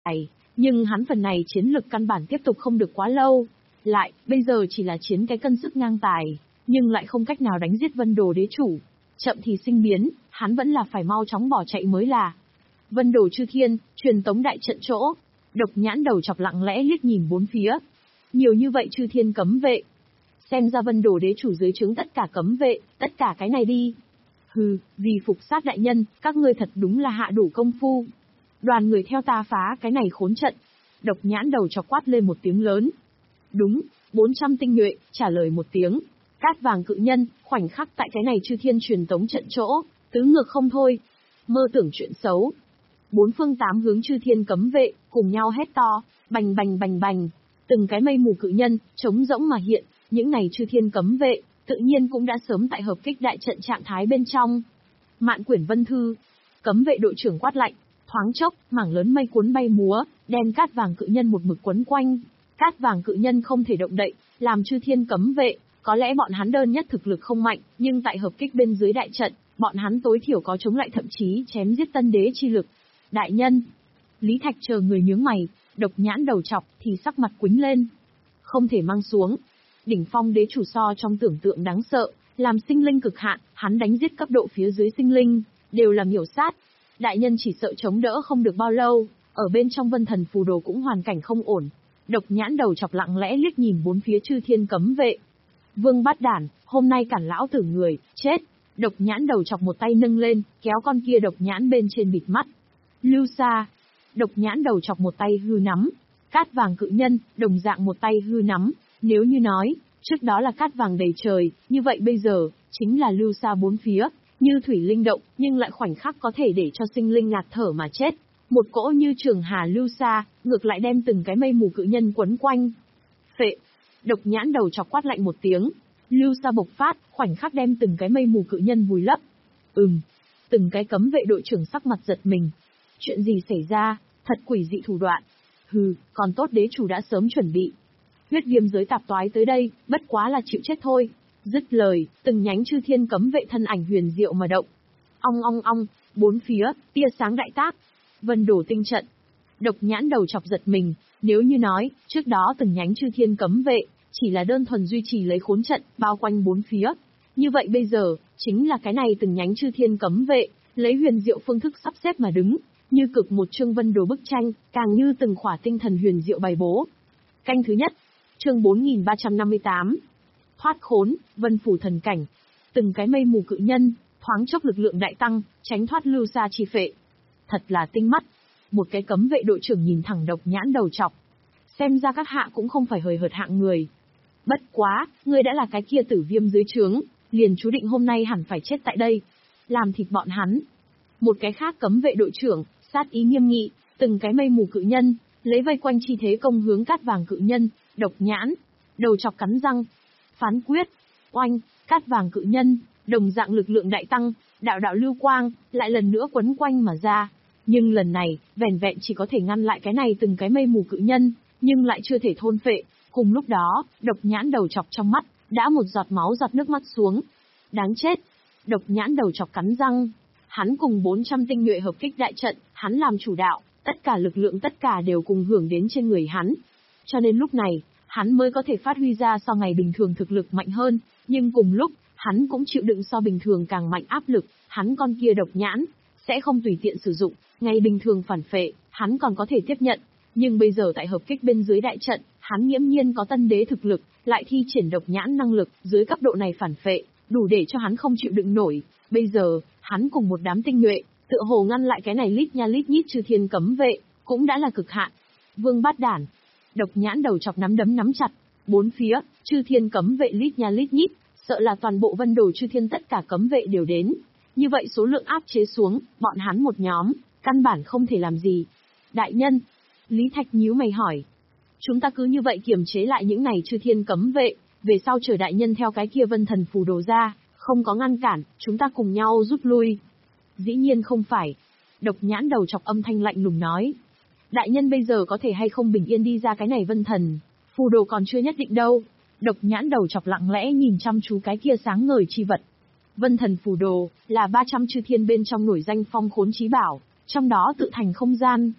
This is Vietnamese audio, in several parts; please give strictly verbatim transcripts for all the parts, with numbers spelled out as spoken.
tài, nhưng hắn phần này chiến lực căn bản tiếp tục không được quá lâu. Lại, bây giờ chỉ là chiến cái cân sức ngang tài, nhưng lại không cách nào đánh giết Vân Đồ đế chủ. Chậm thì sinh biến, hắn vẫn là phải mau chóng bỏ chạy mới là. Vân Đồ chư thiên, truyền tống đại trận chỗ. Độc Nhãn đầu chọc lặng lẽ liếc nhìn bốn phía. Nhiều như vậy chư thiên cấm vệ. Xem ra Vân Đồ đế chủ dưới trướng tất cả cấm vệ, tất cả cái này đi. Hừ, vì phục sát đại nhân, các ngươi thật đúng là hạ đủ công phu. Đoàn người theo ta phá cái này khốn trận. Độc Nhãn đầu chọc quát lên một tiếng lớn. Đúng, bốn trăm tinh nhuệ, trả lời một tiếng. Cát vàng cự nhân, khoảnh khắc tại cái này chư thiên truyền tống trận chỗ, tứ ngược không thôi. Mơ tưởng chuyện xấu. Bốn phương tám hướng chư thiên cấm vệ, cùng nhau hét to, bành bành bành bành. Từng cái mây mù cự nhân, trống rỗng mà hiện, những này chư thiên cấm vệ, tự nhiên cũng đã sớm tại hợp kích đại trận trạng thái bên trong. Mạn quyển vân thư, cấm vệ đội trưởng quát lạnh, thoáng chốc, mảng lớn mây cuốn bay múa, đem cát vàng cự nhân một mực quấn quanh. Cát vàng cự nhân không thể động đậy, làm chư thiên cấm vệ, có lẽ bọn hắn đơn nhất thực lực không mạnh, nhưng tại hợp kích bên dưới đại trận, bọn hắn tối thiểu có chống lại thậm chí chém giết tân đế chi lực. Đại nhân, Lý Thạch chờ người nhướng mày, Độc Nhãn đầu chọc thì sắc mặt quĩnh lên. Không thể mang xuống. Đỉnh phong đế chủ so trong tưởng tượng đáng sợ, làm sinh linh cực hạn, hắn đánh giết cấp độ phía dưới sinh linh, đều là miểu sát. Đại nhân chỉ sợ chống đỡ không được bao lâu, ở bên trong Vân Thần phù đồ cũng hoàn cảnh không ổn. Độc Nhãn đầu chọc lặng lẽ liếc nhìn bốn phía chư thiên cấm vệ. Vương Bát Đản, hôm nay cản lão tử người, chết. Độc Nhãn đầu chọc một tay nâng lên, kéo con kia độc nhãn bên trên bịt mắt. Lưu xa. Độc Nhãn đầu chọc một tay hư nắm. Cát vàng cự nhân, đồng dạng một tay hư nắm. Nếu như nói, trước đó là cát vàng đầy trời, như vậy bây giờ, chính là lưu xa bốn phía, như thủy linh động, nhưng lại khoảnh khắc có thể để cho sinh linh ngạt thở mà chết. Một cỗ như trường hà lưu xa, ngược lại đem từng cái mây mù cự nhân quấn quanh. Phệ. Độc Nhãn đầu chọc quát lạnh một tiếng. Lưu xa bộc phát, khoảnh khắc đem từng cái mây mù cự nhân vùi lấp. Ừm. Từng cái cấm vệ đội trưởng sắc mặt giật mình. Chuyện gì xảy ra, thật quỷ dị thủ đoạn. Hừ, còn tốt đế chủ đã sớm chuẩn bị. Huyết viêm giới tạp toái tới đây, bất quá là chịu chết thôi. Dứt lời, từng nhánh chư thiên cấm vệ thân ảnh huyền diệu mà động. Ong ong ong, bốn phía, tia sáng đại tác. Vân Đồ tinh trận. Độc Nhãn đầu chọc giật mình, nếu như nói, trước đó từng nhánh chư thiên cấm vệ, chỉ là đơn thuần duy trì lấy khốn trận, bao quanh bốn phía. Như vậy bây giờ, chính là cái này từng nhánh chư thiên cấm vệ, lấy huyền diệu phương thức sắp xếp mà đứng, như cực một chương Vân Đồ bức tranh, càng như từng khỏa tinh thần huyền diệu bày bố. Canh thứ nhất, chương bốn nghìn ba trăm năm mươi tám. Thoát khốn, Vân Phủ thần cảnh. Từng cái mây mù cự nhân, thoáng chốc lực lượng đại tăng, tránh thoát lưu xa chi phệ. Thật là tinh mắt. Một cái cấm vệ đội trưởng nhìn thẳng Độc Nhãn đầu chọc. Xem ra các hạ cũng không phải hời hợt hạng người. Bất quá, ngươi đã là cái kia tử viêm dưới trướng, liền chú định hôm nay hẳn phải chết tại đây. Làm thịt bọn hắn. Một cái khác cấm vệ đội trưởng, sát ý nghiêm nghị, từng cái mây mù cự nhân, lấy vây quanh chi thế công hướng cát vàng cự nhân, Độc Nhãn. Đầu chọc cắn răng. Phán quyết. Oanh, cát vàng cự nhân, đồng dạng lực lượng đại tăng, đạo đạo lưu quang, lại lần nữa quấn quanh mà ra. Nhưng lần này, vẻn vẹn chỉ có thể ngăn lại cái này từng cái mây mù cự nhân, nhưng lại chưa thể thôn phệ. Cùng lúc đó, Độc Nhãn đầu chọc trong mắt, đã một giọt máu giọt nước mắt xuống. Đáng chết. Độc Nhãn đầu chọc cắn răng. Hắn cùng bốn trăm tinh nhuệ hợp kích đại trận, hắn làm chủ đạo, tất cả lực lượng tất cả đều cùng hưởng đến trên người hắn. Cho nên lúc này, hắn mới có thể phát huy ra so ngày bình thường thực lực mạnh hơn, nhưng cùng lúc, hắn cũng chịu đựng so bình thường càng mạnh áp lực, hắn con kia Độc Nhãn, sẽ không tùy tiện sử dụng, ngày bình thường phản phệ, hắn còn có thể tiếp nhận. Nhưng bây giờ tại hợp kích bên dưới đại trận, hắn nghiễm nhiên có tân đế thực lực, lại thi triển Độc Nhãn năng lực, dưới cấp độ này phản phệ, đủ để cho hắn không chịu đựng nổi. Bây giờ, hắn cùng một đám tinh nhuệ, tựa hồ ngăn lại cái này lít nha lít nhít chư thiên cấm vệ, cũng đã là cực hạn. Vương Bát Đản. Độc Nhãn đầu chọc nắm đấm nắm chặt, bốn phía, chư thiên cấm vệ lít nha lít nhít, sợ là toàn bộ Vân Đồ chư thiên tất cả cấm vệ đều đến. Như vậy số lượng áp chế xuống, bọn hắn một nhóm, căn bản không thể làm gì. Đại nhân. Lý Thạch nhíu mày hỏi. Chúng ta cứ như vậy kiềm chế lại những này chư thiên cấm vệ, về sau chờ đại nhân theo cái kia Vân Thần phù đồ ra, không có ngăn cản, chúng ta cùng nhau rút lui. Dĩ nhiên không phải. Độc Nhãn đầu chọc âm thanh lạnh lùng nói. Đại nhân bây giờ có thể hay không bình yên đi ra cái này Vân Thần phù đồ còn chưa nhất định đâu. Độc Nhãn đầu chọc lặng lẽ nhìn chăm chú cái kia sáng ngời chi vật. Vân Thần phù đồ là ba trăm chư thiên bên trong nổi danh phong khốn chí bảo, trong đó tự thành không gian.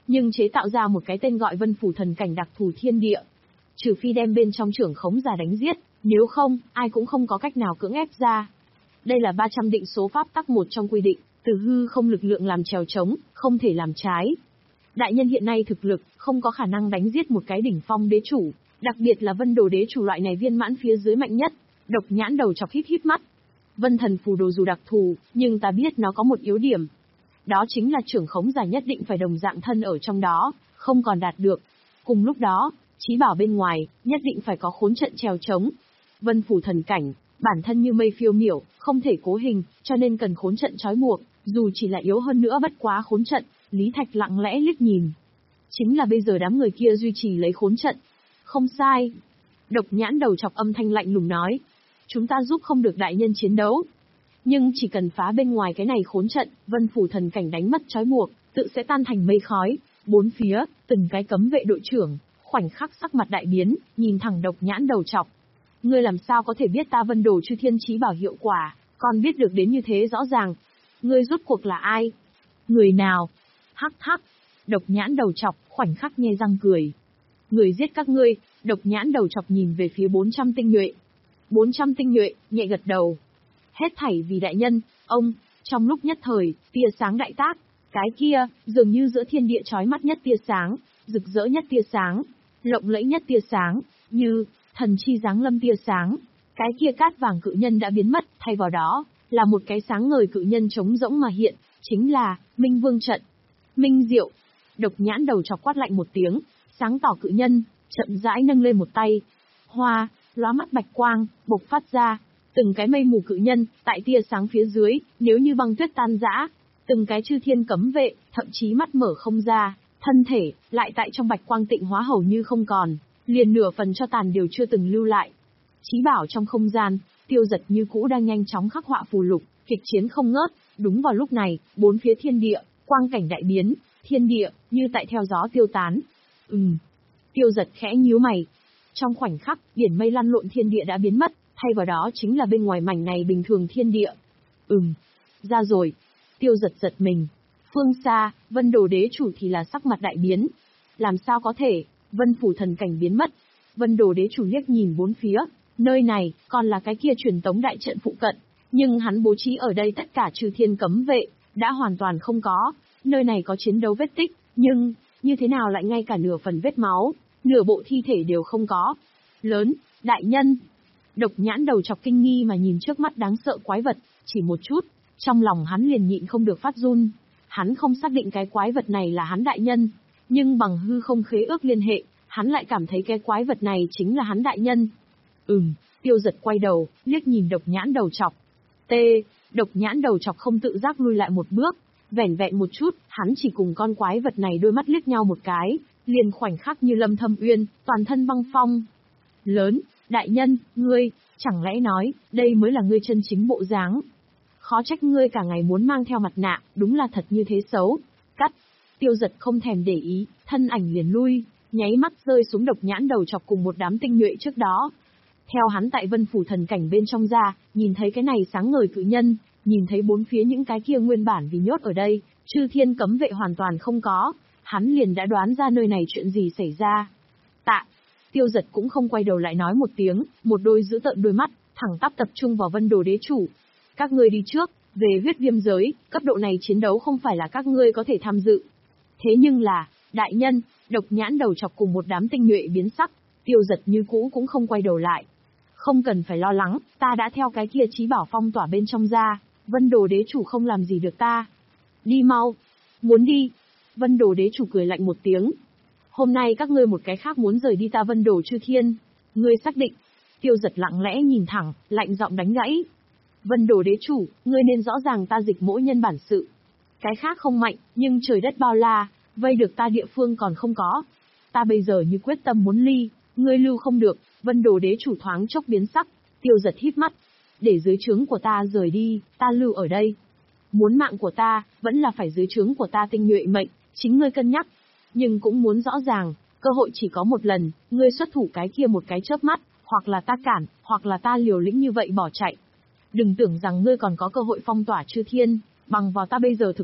nhưng chế tạo ra một cái tên gọi Vân Phủ Thần Cảnh đặc thù thiên địa. Trừ phi đem bên trong trưởng khống giả đánh giết, nếu không, ai cũng không có cách nào cưỡng ép ra. Đây là ba trăm định số pháp tắc một trong quy định, từ hư không lực lượng làm chèo chống, không thể làm trái. Đại nhân hiện nay thực lực, không có khả năng đánh giết một cái đỉnh phong đế chủ, đặc biệt là Vân Đồ đế chủ loại này viên mãn phía dưới mạnh nhất. Độc Nhãn Đầu Chọc híp híp mắt. Vân Thần Phù Đồ dù đặc thù, nhưng ta biết nó có một yếu điểm. Đó chính là trưởng khống giả nhất định phải đồng dạng thân ở trong đó, không còn đạt được. Cùng lúc đó, chí bảo bên ngoài, nhất định phải có khốn trận trèo chống. Vân Phủ Thần Cảnh, bản thân như mây phiêu miểu, không thể cố hình, cho nên cần khốn trận trói buộc, dù chỉ là yếu hơn nữa bất quá khốn trận. Lý Thạch lặng lẽ liếc nhìn. Chính là bây giờ đám người kia duy trì lấy khốn trận. Không sai. Độc Nhãn Đầu Chọc âm thanh lạnh lùng nói. Chúng ta giúp không được đại nhân chiến đấu. Nhưng chỉ cần phá bên ngoài cái này khốn trận, Vân Phủ Thần Cảnh đánh mất trói buộc, tự sẽ tan thành mây khói. Bốn phía, từng cái cấm vệ đội trưởng, khoảnh khắc sắc mặt đại biến, nhìn thẳng Độc Nhãn Đầu Chọc. Ngươi làm sao có thể biết ta Vân Đồ Chư Thiên Chí bảo hiệu quả, còn biết được đến như thế rõ ràng. Ngươi rốt cuộc là ai? Người nào? Hắc hắc. Độc Nhãn Đầu Chọc, khoảnh khắc nhe răng cười. Người giết các ngươi. Độc Nhãn Đầu Chọc nhìn về phía bốn trăm tinh nhuệ. bốn trăm tinh nhuệ, nhẹ gật đầu. Hết thảy vì đại nhân, ông, trong lúc nhất thời, tia sáng đại tác. Cái kia, dường như giữa thiên địa chói mắt nhất tia sáng, rực rỡ nhất tia sáng, lộng lẫy nhất tia sáng, như thần chi giáng lâm tia sáng. Cái kia cát vàng cự nhân đã biến mất, thay vào đó, là một cái sáng ngời cự nhân trống rỗng mà hiện, chính là Minh Vương trận. Minh Diệu. Độc Nhãn Đầu Chọc quát lạnh một tiếng, sáng tỏ cự nhân, chậm rãi nâng lên một tay. Hoa, lóa mắt bạch quang, bộc phát ra. Từng cái mây mù cự nhân, tại tia sáng phía dưới, nếu như băng tuyết tan rã. Từng cái chư thiên cấm vệ, thậm chí mắt mở không ra, thân thể, lại tại trong bạch quang tịnh hóa hầu như không còn, liền nửa phần cho tàn đều chưa từng lưu lại. Chí bảo trong không gian, Tiêu Giật như cũ đang nhanh chóng khắc họa phù lục, kịch chiến không ngớt. Đúng vào lúc này, bốn phía thiên địa, quang cảnh đại biến, thiên địa, như tại theo gió tiêu tán. Ừm. Tiêu Giật khẽ nhíu mày. Trong khoảnh khắc, biển mây lăn lộn thiên địa đã biến mất, thay vào đó chính là bên ngoài mảnh này bình thường thiên địa. Ừm. Ra rồi. Tiêu Giật giật mình. Phương xa, Vân Đồ đế chủ thì là sắc mặt đại biến. Làm sao có thể, Vân Phủ Thần Cảnh biến mất. Vân Đồ đế chủ liếc nhìn bốn phía, nơi này, còn là cái kia truyền tống đại trận phụ cận. Nhưng hắn bố trí ở đây tất cả trừ thiên cấm vệ, đã hoàn toàn không có. Nơi này có chiến đấu vết tích, nhưng, như thế nào lại ngay cả nửa phần vết máu, nửa bộ thi thể đều không có. Lớn, đại nhân. Độc Nhãn Đầu Chọc kinh nghi mà nhìn trước mắt đáng sợ quái vật, chỉ một chút, trong lòng hắn liền nhịn không được phát run. Hắn không xác định cái quái vật này là hắn đại nhân, nhưng bằng hư không khế ước liên hệ, hắn lại cảm thấy cái quái vật này chính là hắn đại nhân. Ừm, Tiêu Giật quay đầu, liếc nhìn Độc Nhãn Đầu Chọc. T, Độc Nhãn Đầu Chọc không tự giác lui lại một bước, vẻn vẹn một chút, hắn chỉ cùng con quái vật này đôi mắt liếc nhau một cái, liền khoảnh khắc như Lâm Thâm Uyên, toàn thân băng phong. Lớn, đại nhân, ngươi, chẳng lẽ nói, đây mới là ngươi chân chính bộ dáng? Khó trách ngươi cả ngày muốn mang theo mặt nạ, đúng là thật như thế xấu. Cắt. Tiêu Giật không thèm để ý, thân ảnh liền lui, nháy mắt rơi xuống Độc Nhãn Đầu Chọc cùng một đám tinh nhuệ trước đó. Theo hắn tại Vân Phủ Thần Cảnh bên trong ra, nhìn thấy cái này sáng ngời cự nhân, nhìn thấy bốn phía những cái kia nguyên bản vì nhốt ở đây, chư thiên cấm vệ hoàn toàn không có, hắn liền đã đoán ra nơi này chuyện gì xảy ra. Tạ. Tiêu Giật cũng không quay đầu lại nói một tiếng, một đôi dữ tợn đôi mắt, thẳng tắp tập trung vào Vân Đồ đế chủ. Các ngươi đi trước, về huyết viêm giới, cấp độ này chiến đấu không phải là các ngươi có thể tham dự. Thế nhưng là, đại nhân, Độc Nhãn Đầu Chọc cùng một đám tinh nhuệ biến sắc, Tiêu Giật như cũ cũng không quay đầu lại. Không cần phải lo lắng, ta đã theo cái kia chí bảo phong tỏa bên trong ra, Vân Đồ đế chủ không làm gì được ta. Đi mau. Muốn đi. Vân Đồ đế chủ cười lạnh một tiếng. Hôm nay các ngươi một cái khác muốn rời đi ta Vân Đồ Chư Thiên. Ngươi xác định. Tiêu Giật lặng lẽ nhìn thẳng, lạnh giọng đánh gãy. Vân Đồ đế chủ, ngươi nên rõ ràng ta dịch mỗi nhân bản sự. Cái khác không mạnh, nhưng trời đất bao la, vây được ta địa phương còn không có. Ta bây giờ như quyết tâm muốn ly, ngươi lưu không được. Vân Đồ đế chủ thoáng chốc biến sắc, Tiêu Giật híp mắt. Để dưới trướng của ta rời đi, ta lưu ở đây. Muốn mạng của ta, vẫn là phải dưới trướng của ta tinh nhuệ mệnh, chính ngươi cân nhắc. Nhưng cũng muốn rõ ràng, cơ hội chỉ có một lần, ngươi xuất thủ cái kia một cái chớp mắt, hoặc là ta cản, hoặc là ta liều lĩnh như vậy bỏ chạy. Đừng tưởng rằng ngươi còn có cơ hội phong tỏa chư thiên, bằng vào ta bây giờ thực lực,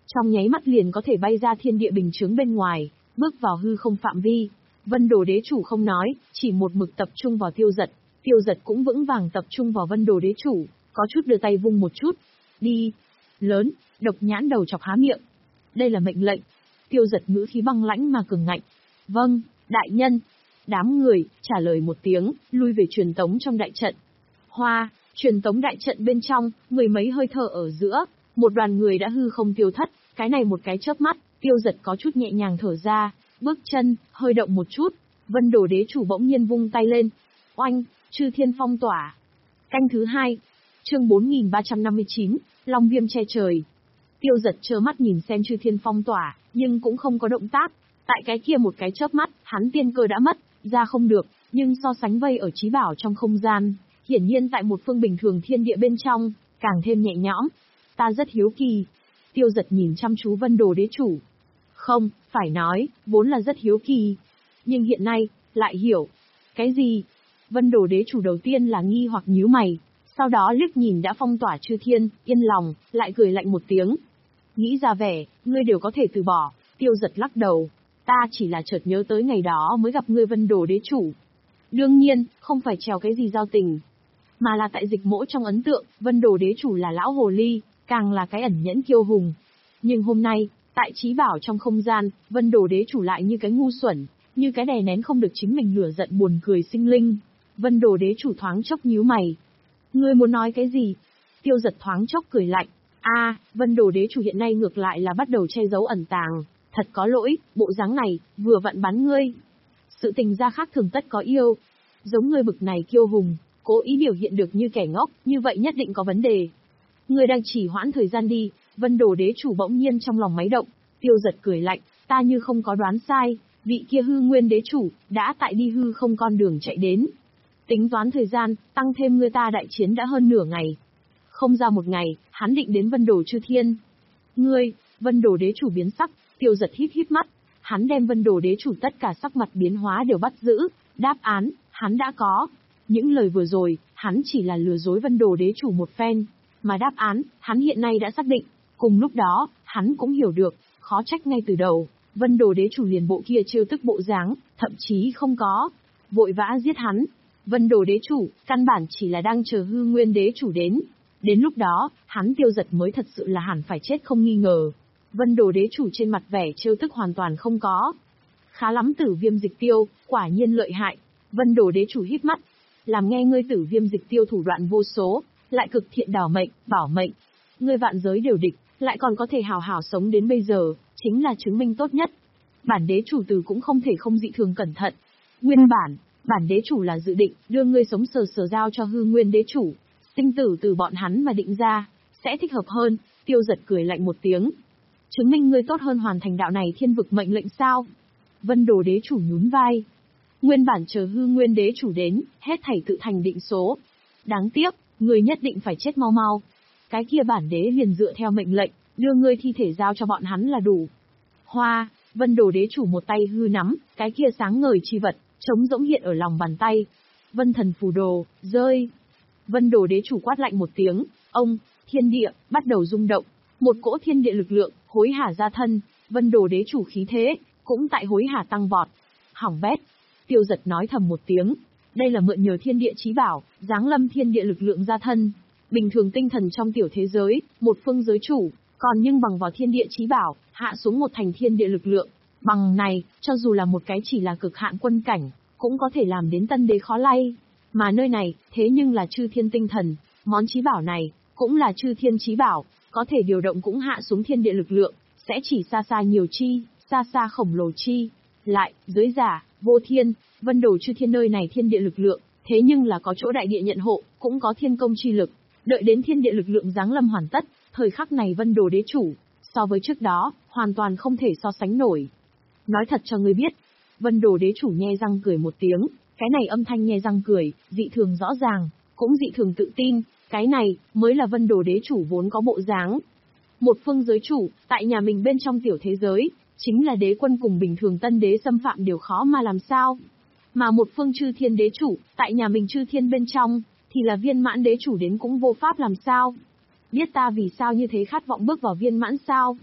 trong nháy mắt liền có thể bay ra thiên địa bình chướng bên ngoài, bước vào hư không phạm vi. Vân Đồ Đế Chủ không nói, chỉ một mực tập trung vào Tiêu Dật, Tiêu Dật cũng vững vàng tập trung vào Vân Đồ Đế Chủ, có chút đưa tay vung một chút. Đi! Lớn, độc nhãn đầu chọc há miệng. Đây là mệnh lệnh. Tiêu Dật ngữ khí băng lãnh mà cường ngạnh. Vâng, đại nhân. Đám người, trả lời một tiếng, lui về truyền tống trong đại trận. Hoa, truyền tống đại trận bên trong, mười mấy hơi thở ở giữa, một đoàn người đã hư không tiêu thất, cái này một cái chớp mắt, Tiêu Dật có chút nhẹ nhàng thở ra, bước chân, hơi động một chút, Vân Đồ Đế Chủ bỗng nhiên vung tay lên. Oanh, Chư Thiên phong tỏa. Canh thứ hai, chương bốn nghìn ba trăm năm mươi chín, Long Viêm che trời. Tiêu Dật trơ mắt nhìn xem Chư Thiên phong tỏa, nhưng cũng không có động tác. Tại cái kia một cái chớp mắt, hắn tiên cơ đã mất, ra không được, nhưng so sánh vây ở trí bảo trong không gian, hiển nhiên tại một phương bình thường thiên địa bên trong, càng thêm nhẹ nhõm. Ta rất hiếu kỳ. Tiêu Dật nhìn chăm chú Vân Đồ Đế Chủ. Không, phải nói, vốn là rất hiếu kỳ. Nhưng hiện nay, lại hiểu. Cái gì? Vân Đồ Đế Chủ đầu tiên là nghi hoặc nhíu mày, sau đó liếc nhìn đã phong tỏa chư thiên, yên lòng, lại cười lạnh một tiếng. Nghĩ ra vẻ, ngươi đều có thể từ bỏ. Tiêu Dật lắc đầu. Ta chỉ là chợt nhớ tới ngày đó mới gặp ngươi Vân Đồ Đế Chủ. Đương nhiên, không phải trèo cái gì giao tình, mà là tại dịch mỗ trong ấn tượng, Vân Đồ Đế Chủ là lão hồ ly, càng là cái ẩn nhẫn kiêu hùng. Nhưng hôm nay, tại trí bảo trong không gian, Vân Đồ Đế Chủ lại như cái ngu xuẩn, như cái đè nén không được chính mình lửa giận buồn cười sinh linh. Vân Đồ Đế Chủ thoáng chốc nhíu mày. Ngươi muốn nói cái gì? Tiêu Dật thoáng chốc cười lạnh. A, à, Vân Đồ Đế Chủ hiện nay ngược lại là bắt đầu che giấu ẩn tàng, thật có lỗi, bộ dáng này, vừa vặn bắn ngươi. Sự tình gia khác thường tất có yêu. Giống ngươi bực này kiêu hùng, cố ý biểu hiện được như kẻ ngốc, như vậy nhất định có vấn đề. Ngươi đang chỉ hoãn thời gian đi. Vân Đồ Đế Chủ bỗng nhiên trong lòng máy động. Tiêu Dật cười lạnh, ta như không có đoán sai, vị kia hư nguyên đế chủ, đã tại đi hư không con đường chạy đến. Tính toán thời gian, tăng thêm người ta đại chiến đã hơn nửa ngày. Không ra một ngày, hắn định đến Vân Đồ Chư Thiên. Ngươi, Vân Đồ Đế Chủ biến sắc, Tiêu Dật híp híp mắt, hắn đem Vân Đồ Đế Chủ tất cả sắc mặt biến hóa đều bắt giữ, đáp án, hắn đã có. Những lời vừa rồi, hắn chỉ là lừa dối Vân Đồ Đế Chủ một phen, mà đáp án, hắn hiện nay đã xác định. Cùng lúc đó, hắn cũng hiểu được, khó trách ngay từ đầu, Vân Đồ Đế Chủ liền bộ kia trêu tức bộ dáng, thậm chí không có vội vã giết hắn. Vân Đồ Đế Chủ, căn bản chỉ là đang chờ hư nguyên đế chủ đến. Đến lúc đó, hắn Tiêu Dật mới thật sự là hẳn phải chết không nghi ngờ. Vân Đồ Đế Chủ trên mặt vẻ trêu tức hoàn toàn không có. Khá lắm Tử Viêm Dịch Tiêu, quả nhiên lợi hại. Vân Đồ Đế Chủ híp mắt, làm nghe ngươi Tử Viêm Dịch Tiêu thủ đoạn vô số, lại cực thiện đảo mệnh, bảo mệnh. Ngươi vạn giới đều địch, lại còn có thể hào hào sống đến bây giờ, chính là chứng minh tốt nhất. Bản đế chủ từ cũng không thể không dị thường cẩn thận. Nguyên bản, bản đế chủ là dự định đưa ngươi sống sờ sờ giao cho hư nguyên đế chủ, sinh tử từ bọn hắn mà định ra, sẽ thích hợp hơn. Tiêu Dật cười lạnh một tiếng. Chứng minh ngươi tốt hơn hoàn thành đạo này thiên vực mệnh lệnh sao? Vân Đồ Đế Chủ nhún vai. Nguyên bản chờ hư nguyên đế chủ đến, hết thảy tự thành định số. Đáng tiếc, ngươi nhất định phải chết mau mau. Cái kia bản đế liền dựa theo mệnh lệnh, đưa ngươi thi thể giao cho bọn hắn là đủ. Hoa, Vân Đồ Đế Chủ một tay hư nắm, cái kia sáng ngời chi vật, trống rỗng hiện ở lòng bàn tay. Vân Thần Phù Đồ, rơi. Vân Đồ Đế Chủ quát lạnh một tiếng, ông, thiên địa, bắt đầu rung động. Một cỗ thiên địa lực lượng, hối hả ra thân, Vân Đồ Đế Chủ khí thế, cũng tại hối hả tăng vọt. Hỏng bét. Tiêu Dật nói thầm một tiếng. Đây là mượn nhờ thiên địa chí bảo, giáng lâm thiên địa lực lượng ra thân. Bình thường tinh thần trong tiểu thế giới, một phương giới chủ, còn nhưng bằng vào thiên địa chí bảo, hạ xuống một thành thiên địa lực lượng. Bằng này, cho dù là một cái chỉ là cực hạn quân cảnh, cũng có thể làm đến tân đế khó lay. Mà nơi này, thế nhưng là chư thiên tinh thần, món chí bảo này, cũng là chư thiên chí bảo, có thể điều động cũng hạ xuống thiên địa lực lượng, sẽ chỉ xa xa nhiều chi, xa xa khổng lồ chi. Lại, dưới giả, vô thiên, Vân Đồ Chư Thiên nơi này thiên địa lực lượng, thế nhưng là có chỗ đại địa nhận hộ, cũng có thiên công chi lực. Đợi đến thiên địa lực lượng giáng lâm hoàn tất, thời khắc này Vân Đồ Đế Chủ, so với trước đó, hoàn toàn không thể so sánh nổi. Nói thật cho ngươi biết, Vân Đồ Đế Chủ nhe răng cười một tiếng, cái này âm thanh nhe răng cười, dị thường rõ ràng, cũng dị thường tự tin, cái này, mới là Vân Đồ Đế Chủ vốn có bộ dáng. Một phương giới chủ, tại nhà mình bên trong tiểu thế giới, chính là đế quân cùng bình thường tân đế xâm phạm điều khó mà làm sao. Mà một phương chư thiên đế chủ, tại nhà mình chư thiên bên trong, thì là viên mãn đế chủ đến cũng vô pháp làm sao. Biết ta vì sao như thế khát vọng bước vào viên mãn sao?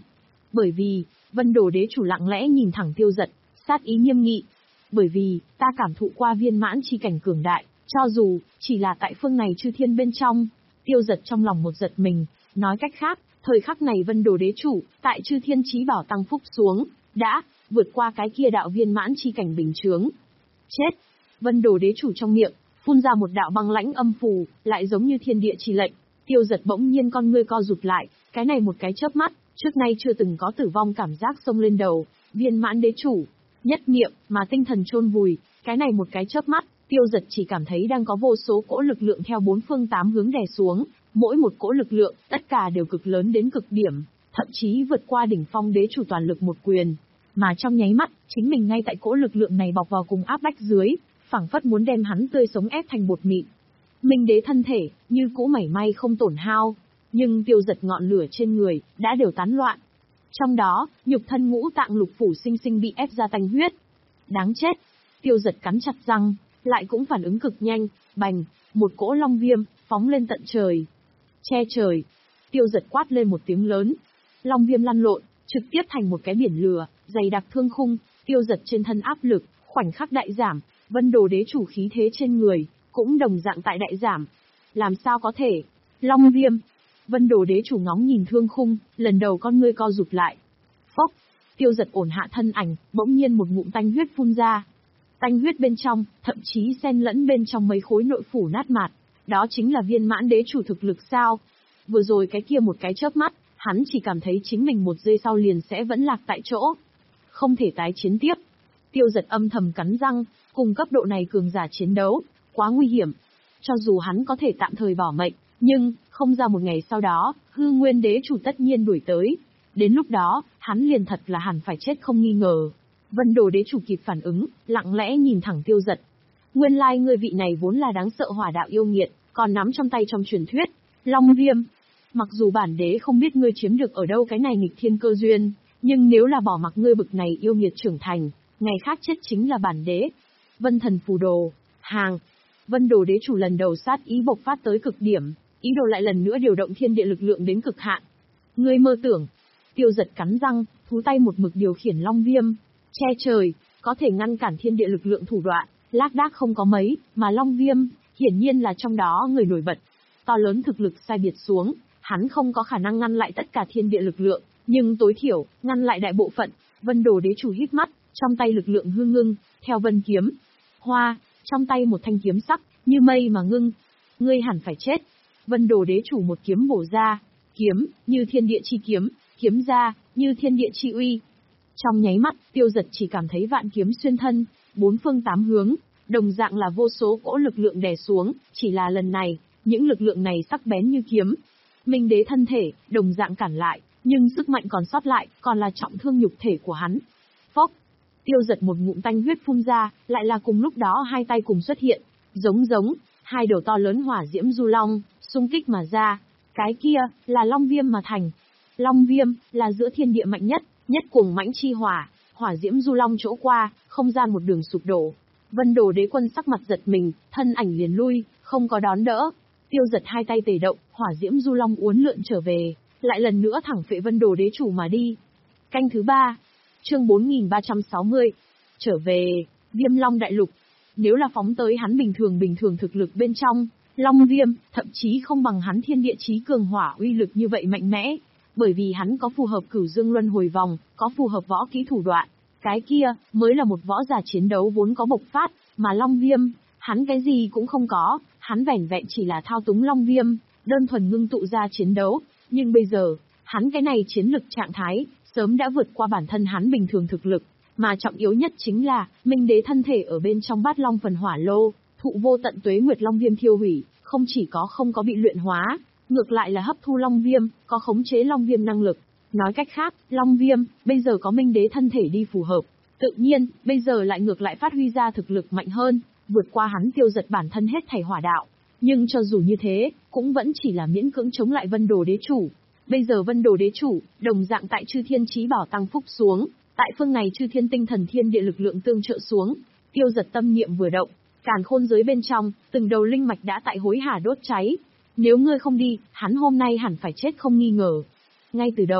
Bởi vì, Vân Đồ Đế chủ lặng lẽ nhìn thẳng Tiêu Dật, sát ý nghiêm nghị. Bởi vì, ta cảm thụ qua viên mãn chi cảnh cường đại, cho dù, chỉ là tại phương này chư thiên bên trong. Tiêu Dật trong lòng một giật mình, nói cách khác, thời khắc này Vân Đồ Đế chủ, tại chư thiên chí bảo tăng phúc xuống, đã, vượt qua cái kia đạo viên mãn chi cảnh bình chướng. Chết! Vân Đồ Đế chủ trong miệng, phun ra một đạo băng lãnh âm phù, lại giống như thiên địa chỉ lệnh. Tiêu Dật bỗng nhiên con ngươi co rụt lại, cái này một cái chớp mắt, trước nay chưa từng có tử vong cảm giác xông lên đầu, viên mãn đế chủ, nhất niệm, mà tinh thần chôn vùi, cái này một cái chớp mắt, Tiêu Dật chỉ cảm thấy đang có vô số cỗ lực lượng theo bốn phương tám hướng đè xuống, mỗi một cỗ lực lượng, tất cả đều cực lớn đến cực điểm, thậm chí vượt qua đỉnh phong đế chủ toàn lực một quyền, mà trong nháy mắt, chính mình ngay tại cỗ lực lượng này bọc vào cùng áp bách dưới, phảng phất muốn đem hắn tươi sống ép thành bột mịn. Minh đế thân thể, như cũ mảy may không tổn hao, nhưng Tiêu Dật ngọn lửa trên người, đã đều tán loạn. Trong đó, nhục thân ngũ tạng lục phủ sinh sinh bị ép ra tanh huyết. Đáng chết! Tiêu Dật cắn chặt răng, lại cũng phản ứng cực nhanh, bành, một cỗ long viêm, phóng lên tận trời. Che trời! Tiêu Dật quát lên một tiếng lớn. Long viêm lăn lộn, trực tiếp thành một cái biển lửa, dày đặc thương khung, Tiêu Dật trên thân áp lực, khoảnh khắc đại giảm, Vân Đồ Đế chủ khí thế trên người, cũng đồng dạng tại đại giảm. Làm sao có thể? Long viêm! Vân Đồ Đế chủ ngóng nhìn thương khung, lần đầu con ngươi co rụt lại. Phốc! Tiêu Dật ổn hạ thân ảnh, bỗng nhiên một ngụm tanh huyết phun ra. Tanh huyết bên trong, thậm chí xen lẫn bên trong mấy khối nội phủ nát mạt. Đó chính là viên mãn đế chủ thực lực sao? Vừa rồi cái kia một cái chớp mắt, hắn chỉ cảm thấy chính mình một giây sau liền sẽ vẫn lạc tại chỗ. Không thể tái chiến tiếp. Tiêu Dật âm thầm cắn răng, cùng cấp độ này cường giả chiến đấu, quá nguy hiểm. Cho dù hắn có thể tạm thời bỏ mệnh, nhưng, không ra một ngày sau đó, hư nguyên đế chủ tất nhiên đuổi tới. Đến lúc đó, hắn liền thật là hẳn phải chết không nghi ngờ. Vân Đồ Đế chủ kịp phản ứng, lặng lẽ nhìn thẳng Tiêu Dật. Nguyên lai người vị này vốn là đáng sợ hỏa đạo yêu nghiệt, còn nắm trong tay trong truyền thuyết, Long Viêm. Mặc dù bản đế không biết ngươi chiếm được ở đâu cái này nghịch thiên cơ duyên, nhưng nếu là bỏ mặc ngươi bực này yêu nghiệt trưởng thành, ngày khác chết chính là bản đế. Vân Thần Phù Đồ, hàng. Vân Đồ Đế chủ lần đầu sát ý bộc phát tới cực điểm, ý đồ lại lần nữa điều động thiên địa lực lượng đến cực hạn. Ngươi mơ tưởng. Tiêu Dật cắn răng, thú tay một mực điều khiển Long Viêm, che trời, có thể ngăn cản thiên địa lực lượng thủ đoạn, lác đác không có mấy, mà Long Viêm, hiển nhiên là trong đó người nổi bật. To lớn thực lực sai biệt xuống, hắn không có khả năng ngăn lại tất cả thiên địa lực lượng, nhưng tối thiểu, ngăn lại đại bộ phận. Vân Đồ Đế chủ hít mắt, trong tay lực lượng hư ngưng, theo vân kiếm. Hoa, trong tay một thanh kiếm sắc, như mây mà ngưng. Ngươi hẳn phải chết. Vân Đồ Đế chủ một kiếm bổ ra, kiếm, như thiên địa chi kiếm, kiếm ra, như thiên địa chi uy. Trong nháy mắt, Tiêu Dật chỉ cảm thấy vạn kiếm xuyên thân, bốn phương tám hướng, đồng dạng là vô số cỗ lực lượng đè xuống, chỉ là lần này, những lực lượng này sắc bén như kiếm. Minh đế thân thể, đồng dạng cản lại, nhưng sức mạnh còn sót lại, còn là trọng thương nhục thể của hắn. Phốc! Tiêu Dật một ngụm tanh huyết phun ra, lại là cùng lúc đó hai tay cùng xuất hiện, giống giống, hai đầu to lớn hỏa diễm du long, xung kích mà ra. Cái kia, là Long Viêm mà thành. Long Viêm, là giữa thiên địa mạnh nhất, nhất cuồng mãnh chi hỏa, hỏa diễm du long chỗ qua, không gian một đường sụp đổ. Vân Đồ Đế quân sắc mặt giật mình, thân ảnh liền lui, không có đón đỡ. Tiêu Dật hai tay tề động, hỏa diễm du long uốn lượn trở về, lại lần nữa thẳng phệ Vân Đồ Đế chủ mà đi. Canh thứ ba, chương bốn nghìn ba trăm sáu mươi, trở về, Viêm Long Đại Lục. Nếu là phóng tới hắn bình thường bình thường thực lực bên trong, Long Viêm, thậm chí không bằng hắn thiên địa chí cường hỏa uy lực như vậy mạnh mẽ, bởi vì hắn có phù hợp cửu dương luân hồi vòng, có phù hợp võ kỹ thủ đoạn. Cái kia, mới là một võ giả chiến đấu vốn có bộc phát, mà Long Viêm, hắn cái gì cũng không có, hắn vẻn vẹn chỉ là thao túng Long Viêm, đơn thuần ngưng tụ ra chiến đấu, nhưng bây giờ, hắn cái này chiến lực trạng thái, sớm đã vượt qua bản thân hắn bình thường thực lực, mà trọng yếu nhất chính là, Minh đế thân thể ở bên trong bát long phần hỏa lô, thụ vô tận tuế nguyệt Long Viêm thiêu hủy, không chỉ có không có bị luyện hóa, ngược lại là hấp thu Long Viêm, có khống chế Long Viêm năng lực. Nói cách khác, Long Viêm, bây giờ có Minh đế thân thể đi phù hợp, tự nhiên, bây giờ lại ngược lại phát huy ra thực lực mạnh hơn, vượt qua hắn Tiêu Dật bản thân hết thảy hỏa đạo. Nhưng cho dù như thế, cũng vẫn chỉ là miễn cưỡng chống lại Vân Đồ Đế chủ. Bây giờ Vân Đồ Đế chủ, đồng dạng tại chư thiên chí bảo tăng phúc xuống, tại phương này chư thiên tinh thần thiên địa lực lượng tương trợ xuống, Tiêu Dật tâm niệm vừa động, càn khôn giới bên trong, từng đầu linh mạch đã tại hối hả đốt cháy. Nếu ngươi không đi, hắn hôm nay hẳn phải chết không nghi ngờ. Ngay từ đầu,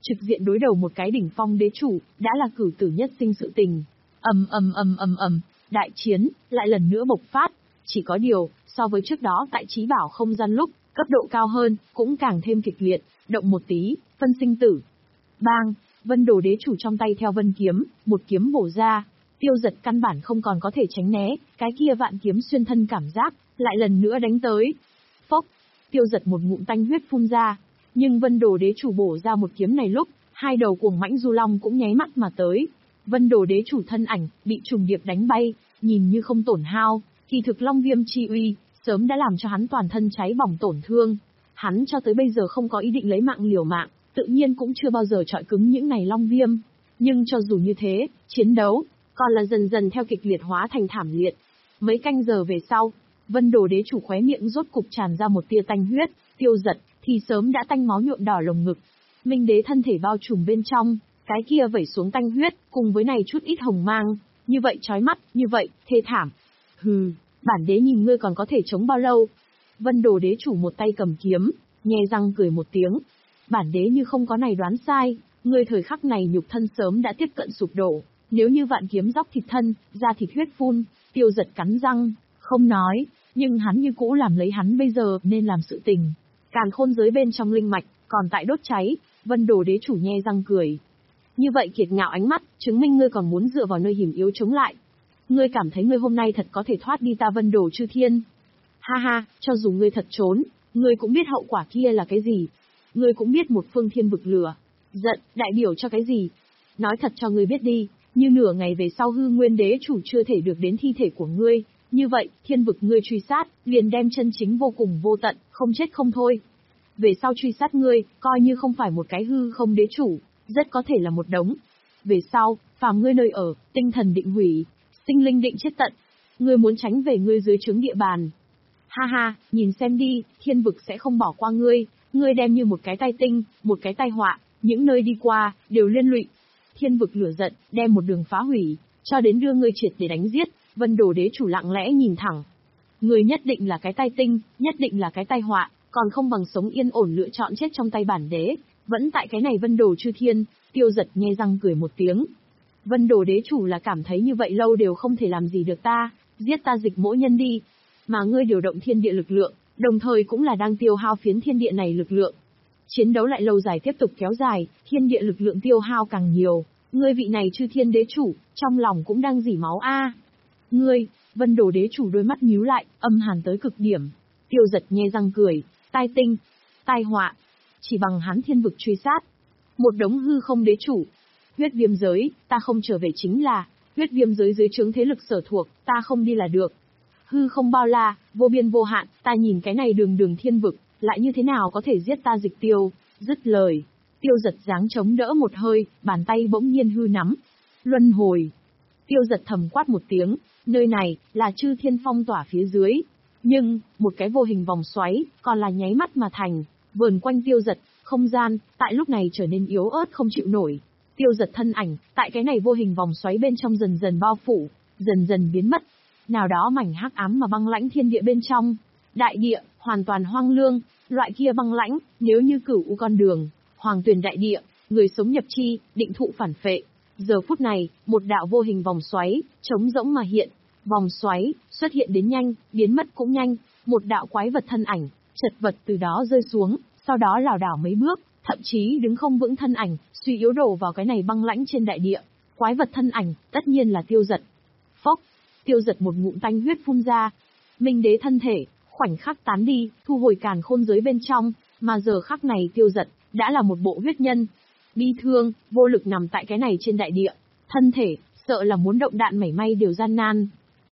trực diện đối đầu một cái đỉnh phong đế chủ, đã là cửu tử nhất sinh sự tình. Ầm ầm ầm ầm ầm, đại chiến lại lần nữa bộc phát, chỉ có điều, so với trước đó tại trí bảo không gian lúc, cấp độ cao hơn, cũng càng thêm kịch liệt, động một tí, phân sinh tử. Bang, Vân Đồ đế chủ trong tay theo vân kiếm, một kiếm bổ ra, Tiêu Giật căn bản không còn có thể tránh né, cái kia vạn kiếm xuyên thân cảm giác, lại lần nữa đánh tới. Phốc, Tiêu Giật một ngụm tanh huyết phun ra, nhưng Vân Đồ đế chủ bổ ra một kiếm này lúc, hai đầu cuồng mãnh du long cũng nháy mắt mà tới. Vân Đồ đế chủ thân ảnh, bị trùng điệp đánh bay, nhìn như không tổn hao, kỳ thực long viêm chi uy, sớm đã làm cho hắn toàn thân cháy bỏng tổn thương. Hắn cho tới bây giờ không có ý định lấy mạng liều mạng, tự nhiên cũng chưa bao giờ chọi cứng những này long viêm. Nhưng cho dù như thế, chiến đấu, còn là dần dần theo kịch liệt hóa thành thảm liệt. Mấy canh giờ về sau, Vân Đồ đế chủ khóe miệng rốt cục tràn ra một tia tanh huyết, Tiêu Giật thì sớm đã tanh máu nhuộm đỏ lồng ngực. Minh đế thân thể bao trùm bên trong, cái kia vẩy xuống tanh huyết, cùng với này chút ít hồng mang, như vậy chói mắt, như vậy, thê thảm. Hừ, bản đế nhìn ngươi còn có thể chống bao lâu? Vân Đồ đế chủ một tay cầm kiếm, nhe răng cười một tiếng. Bản đế như không có này đoán sai, ngươi thời khắc này nhục thân sớm đã tiếp cận sụp đổ, nếu như vạn kiếm dóc thịt thân, ra thịt huyết phun, Tiêu Giật cắn răng, không nói, nhưng hắn như cũ làm lấy hắn bây giờ nên làm sự tình. Càn khôn giới bên trong linh mạch, còn tại đốt cháy, Vân Đồ đế chủ nhe răng cười. Như vậy kiệt ngạo ánh mắt, chứng minh ngươi còn muốn dựa vào nơi hiểm yếu chống lại. Ngươi cảm thấy ngươi hôm nay thật có thể thoát đi ta Vân Đồ chư thiên. Ha ha, cho dù ngươi thật trốn, ngươi cũng biết hậu quả kia là cái gì. Ngươi cũng biết một phương thiên vực lửa, giận, đại biểu cho cái gì. Nói thật cho ngươi biết đi, như nửa ngày về sau hư nguyên đế chủ chưa thể được đến thi thể của ngươi, như vậy, thiên vực ngươi truy sát, liền đem chân chính vô cùng vô tận, không chết không thôi. Về sau truy sát ngươi, coi như không phải một cái hư không đế chủ, rất có thể là một đống. Về sau, phàm ngươi nơi ở, tinh thần định hủy, sinh linh định chết tận. Ngươi muốn tránh về ngươi dưới trướng địa bàn. Ha ha, nhìn xem đi, thiên vực sẽ không bỏ qua ngươi, ngươi đem như một cái tai tinh, một cái tai họa, những nơi đi qua, đều liên lụy. Thiên vực lửa giận, đem một đường phá hủy, cho đến đưa ngươi triệt để đánh giết. Vân Đồ đế chủ lặng lẽ nhìn thẳng. Ngươi nhất định là cái tai tinh, nhất định là cái tai họa, còn không bằng sống yên ổn lựa chọn chết trong tay bản đế. Vẫn tại cái này Vân Đồ chư thiên, Tiêu Giật nhe răng cười một tiếng. Vân Đồ đế chủ là cảm thấy như vậy lâu đều không thể làm gì được ta, giết ta dịch mỗi nhân đi. Mà ngươi điều động thiên địa lực lượng, đồng thời cũng là đang tiêu hao phiến thiên địa này lực lượng. Chiến đấu lại lâu dài tiếp tục kéo dài, thiên địa lực lượng tiêu hao càng nhiều, ngươi vị này chư thiên đế chủ, trong lòng cũng đang dỉ máu a. Ngươi, Vân Đồ đế chủ đôi mắt nhíu lại, âm hàn tới cực điểm. Tiêu Giật nhe răng cười, tai tinh, tai họa, chỉ bằng hắn thiên vực truy sát. Một đống hư không đế chủ. Huyết viêm giới, ta không trở về chính là, huyết viêm giới dưới trướng thế lực sở thuộc, ta không đi là được. Hư không bao la, vô biên vô hạn, ta nhìn cái này đường đường thiên vực, lại như thế nào có thể giết ta dịch tiêu, dứt lời. Tiêu Giật dáng chống đỡ một hơi, bàn tay bỗng nhiên hư nắm. Luân hồi. Tiêu Giật thầm quát một tiếng, nơi này, là chư thiên phong tỏa phía dưới. Nhưng, một cái vô hình vòng xoáy, còn là nháy mắt mà thành, vờn quanh Tiêu Giật, không gian, tại lúc này trở nên yếu ớt không chịu nổi. Tiêu Giật thân ảnh, tại cái này vô hình vòng xoáy bên trong dần dần bao phủ, dần dần biến mất. Nào đó mảnh hắc ám mà băng lãnh thiên địa bên trong. Đại địa, hoàn toàn hoang lương, loại kia băng lãnh, nếu như cửu u con đường, hoàng tuyền đại địa, người sống nhập chi, định thụ phản phệ. Giờ phút này, một đạo vô hình vòng xoáy, trống rỗng mà hiện. Vòng xoáy, xuất hiện đến nhanh, biến mất cũng nhanh, một đạo quái vật thân ảnh, chật vật từ đó rơi xuống, sau đó lảo đảo mấy bước, thậm chí đứng không vững thân ảnh, suy yếu đổ vào cái này băng lãnh trên đại địa. Quái vật thân ảnh, tất nhiên là Tiêu Giật. Phốc, Tiêu Giật một ngụm tanh huyết phun ra. Minh đế thân thể, khoảnh khắc tán đi, thu hồi càn khôn giới bên trong, mà giờ khắc này Tiêu Giật, đã là một bộ huyết nhân. Bi thương, vô lực nằm tại cái này trên đại địa, thân thể, sợ là muốn động đạn mảy may đều gian nan.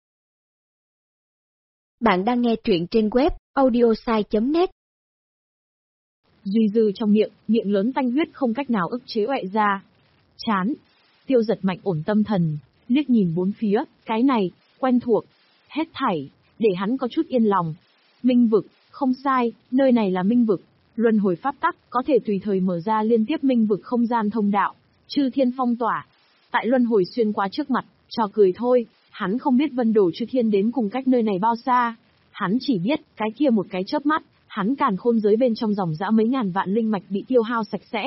Bạn đang nghe truyện trên web audiosai chấm net. Duy dư trong miệng, miệng lớn tanh huyết không cách nào ức chế oẹ ra. Chán. Tiêu Giật mạnh ổn tâm thần, liếc nhìn bốn phía, cái này, quen thuộc. Hết thảy, để hắn có chút yên lòng. Minh vực, không sai, nơi này là minh vực. Luân hồi pháp tắc, có thể tùy thời mở ra liên tiếp minh vực không gian thông đạo. Chư thiên phong tỏa. Tại luân hồi xuyên qua trước mặt, trò cười thôi, hắn không biết Vân Đồ chư thiên đến cùng cách nơi này bao xa. Hắn chỉ biết, cái kia một cái chớp mắt, hắn càn khôn giới bên trong dòng dã mấy ngàn vạn linh mạch bị tiêu hao sạch sẽ.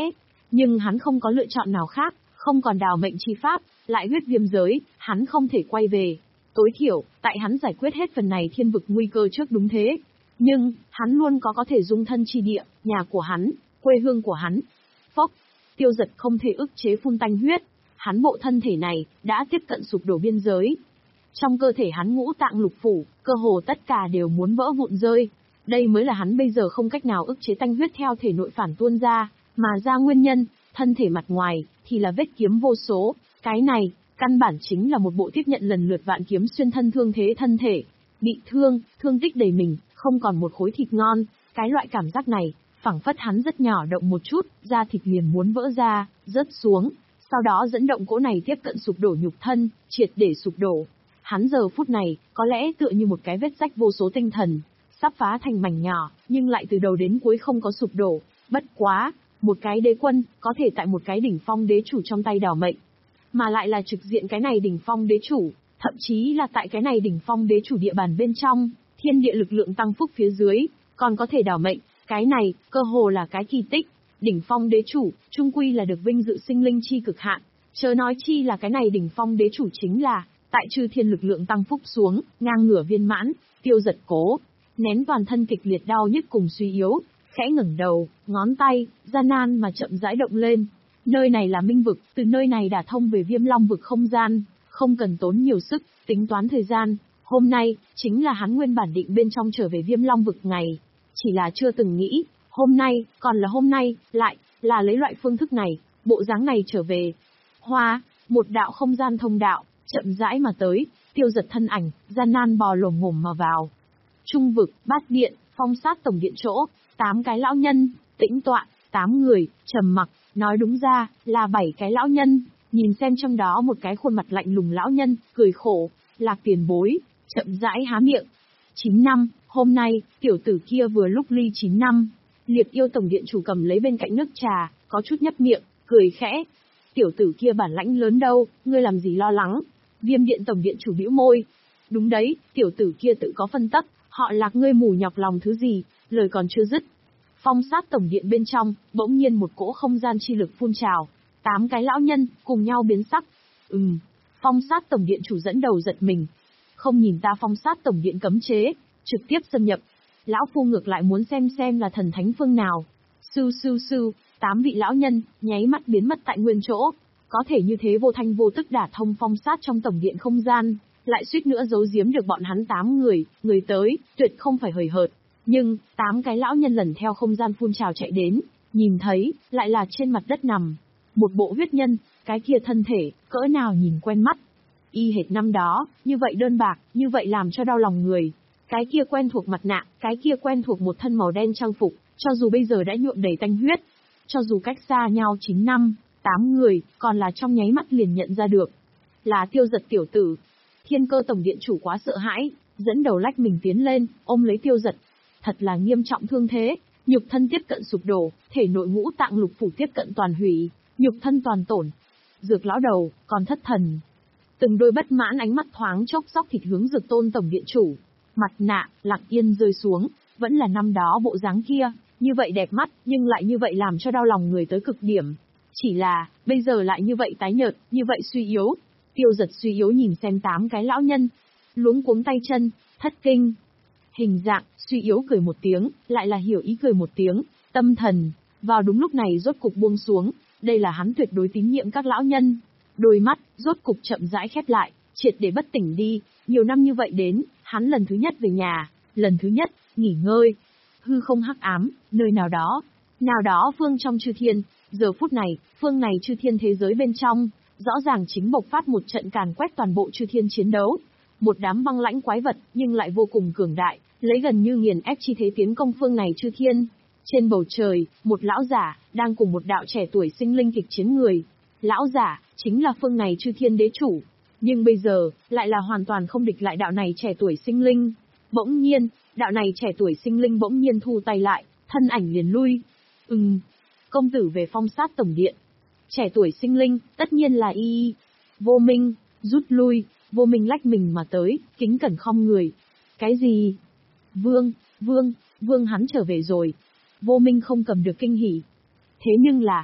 Nhưng hắn không có lựa chọn nào khác, không còn đào mệnh chi pháp, lại huyết viêm giới, hắn không thể quay về. Tối thiểu, tại hắn giải quyết hết phần này thiên vực nguy cơ trước đúng thế. Nhưng, hắn luôn có có thể dung thân chi địa, nhà của hắn, quê hương của hắn. Phốc, Tiêu Giật không thể ức chế phun tanh huyết. Hắn bộ thân thể này, đã tiếp cận sụp đổ biên giới. Trong cơ thể hắn ngũ tạng lục phủ, cơ hồ tất cả đều muốn vỡ vụn rơi. Đây mới là hắn bây giờ không cách nào ức chế tanh huyết theo thể nội phản tuôn ra, mà ra nguyên nhân, thân thể mặt ngoài, thì là vết kiếm vô số. Cái này, căn bản chính là một bộ tiếp nhận lần lượt vạn kiếm xuyên thân thương thế thân thể. Bị thương, thương tích đầy mình, không còn một khối thịt ngon. Cái loại cảm giác này, phảng phất hắn rất nhỏ động một chút, da thịt liền muốn vỡ ra, rớt xuống. Sau đó dẫn động cỗ này tiếp cận sụp đổ nhục thân, triệt để sụp đổ. Hắn giờ phút này, có lẽ tựa như một cái vết rách vô số tinh thần, sắp phá thành mảnh nhỏ, nhưng lại từ đầu đến cuối không có sụp đổ. Bất quá, một cái đế quân, có thể tại một cái đỉnh phong đế chủ trong tay đảo mệnh. Mà lại là trực diện cái này đỉnh phong đế chủ, thậm chí là tại cái này đỉnh phong đế chủ địa bàn bên trong, thiên địa lực lượng tăng phúc phía dưới, còn có thể đảo mệnh, cái này, cơ hồ là cái kỳ tích. Đỉnh phong đế chủ, trung quy là được vinh dự sinh linh chi cực hạn, chớ nói chi là cái này đỉnh phong đế chủ chính là, tại chư thiên lực lượng tăng phúc xuống, ngang ngửa viên mãn. Tiêu Giật cố nén toàn thân kịch liệt đau nhức cùng suy yếu, khẽ ngẩng đầu, ngón tay, gian nan mà chậm rãi động lên. Nơi này là minh vực, từ nơi này đả thông về Viêm Long vực không gian, không cần tốn nhiều sức, tính toán thời gian. Hôm nay, chính là hắn nguyên bản định bên trong trở về Viêm Long vực ngày. Chỉ là chưa từng nghĩ, hôm nay, còn là hôm nay, lại, là lấy loại phương thức này, bộ dáng này trở về. Hoa, một đạo không gian thông đạo, chậm rãi mà tới, Tiêu Giật thân ảnh, gian nan bò lồm ngồm mà vào. Trung vực, bát điện, phong sát tổng điện chỗ, tám cái lão nhân, tĩnh tọa, tám người, trầm mặc, nói đúng ra, là bảy cái lão nhân, nhìn xem trong đó một cái khuôn mặt lạnh lùng lão nhân, cười khổ, Lạc tiền bối, chậm rãi há miệng. chín năm, hôm nay, tiểu tử kia vừa lúc ly chín năm, Liệt Yêu tổng điện chủ cầm lấy bên cạnh nước trà, có chút nhấp miệng, cười khẽ. Tiểu tử kia bản lãnh lớn đâu, ngươi làm gì lo lắng? Viêm điện tổng điện chủ bĩu môi. Đúng đấy, tiểu tử kia tự có phân tắc, họ Lạc ngươi mù nhọc lòng thứ gì, lời còn chưa dứt. Phong sát tổng điện bên trong, bỗng nhiên một cỗ không gian chi lực phun trào, tám cái lão nhân, cùng nhau biến sắc. Ừm, phong sát tổng điện chủ dẫn đầu giật mình. Không nhìn ta phong sát tổng điện cấm chế, trực tiếp xâm nhập. Lão phu ngược lại muốn xem xem là thần thánh phương nào. Sư sư sư, tám vị lão nhân, nháy mắt biến mất tại nguyên chỗ. Có thể như thế vô thanh vô tức đả thông phong sát trong tổng điện không gian, lại suýt nữa giấu giếm được bọn hắn tám người, người tới, tuyệt không phải hời hợt. Nhưng, tám cái lão nhân lần theo không gian phun trào chạy đến, nhìn thấy, lại là trên mặt đất nằm. Một bộ huyết nhân, cái kia thân thể, cỡ nào nhìn quen mắt. Y hệt năm đó, như vậy đơn bạc, như vậy làm cho đau lòng người. Cái kia quen thuộc mặt nạ, cái kia quen thuộc một thân màu đen trang phục, cho dù bây giờ đã nhuộm đầy tanh huyết. Cho dù cách xa nhau chín năm, tám người, còn là trong nháy mắt liền nhận ra được. Là Tiêu Giật tiểu tử. Thiên Cơ tổng điện chủ quá sợ hãi, dẫn đầu lách mình tiến lên, ôm lấy Tiêu Giật. Thật là nghiêm trọng thương thế, nhục thân tiếp cận sụp đổ, thể nội ngũ tạng lục phủ tiếp cận toàn hủy, nhục thân toàn tổn. Dược lão đầu, còn thất thần. Từng đôi bất mãn ánh mắt thoáng chốc xóc thịt hướng Dược Tôn tổng điện chủ. Mặt nạ, lặng yên rơi xuống, vẫn là năm đó bộ dáng kia, như vậy đẹp mắt, nhưng lại như vậy làm cho đau lòng người tới cực điểm. Chỉ là, bây giờ lại như vậy tái nhợt, như vậy suy yếu. Tiêu Giật suy yếu nhìn xem tám cái lão nhân, luống cuống tay chân, thất kinh. Hình dạng, suy yếu cười một tiếng, lại là hiểu ý cười một tiếng, tâm thần, vào đúng lúc này rốt cục buông xuống, đây là hắn tuyệt đối tín nhiệm các lão nhân. Đôi mắt, rốt cục chậm rãi khép lại, triệt để bất tỉnh đi, nhiều năm như vậy đến, hắn lần thứ nhất về nhà, lần thứ nhất, nghỉ ngơi. Hư không hắc ám, nơi nào đó, nào đó phương trong chư thiên, giờ phút này, phương này chư thiên thế giới bên trong, rõ ràng chính bộc phát một trận càn quét toàn bộ chư thiên chiến đấu. Một đám băng lãnh quái vật, nhưng lại vô cùng cường đại, lấy gần như nghiền ép chi thế tiến công phương này chư thiên. Trên bầu trời, một lão giả, đang cùng một đạo trẻ tuổi sinh linh kịch chiến người. Lão giả, chính là phương này chư thiên đế chủ. Nhưng bây giờ, lại là hoàn toàn không địch lại đạo này trẻ tuổi sinh linh. Bỗng nhiên, đạo này trẻ tuổi sinh linh bỗng nhiên thu tay lại, thân ảnh liền lui. Ừm, công tử về phong sát tổng điện. Trẻ tuổi sinh linh, tất nhiên là y. Vô Minh, rút lui, Vô Minh lách mình mà tới, kính cẩn khom người. Cái gì? Vương, vương, vương hắn trở về rồi. Vô Minh không cầm được kinh hỉ. Thế nhưng là,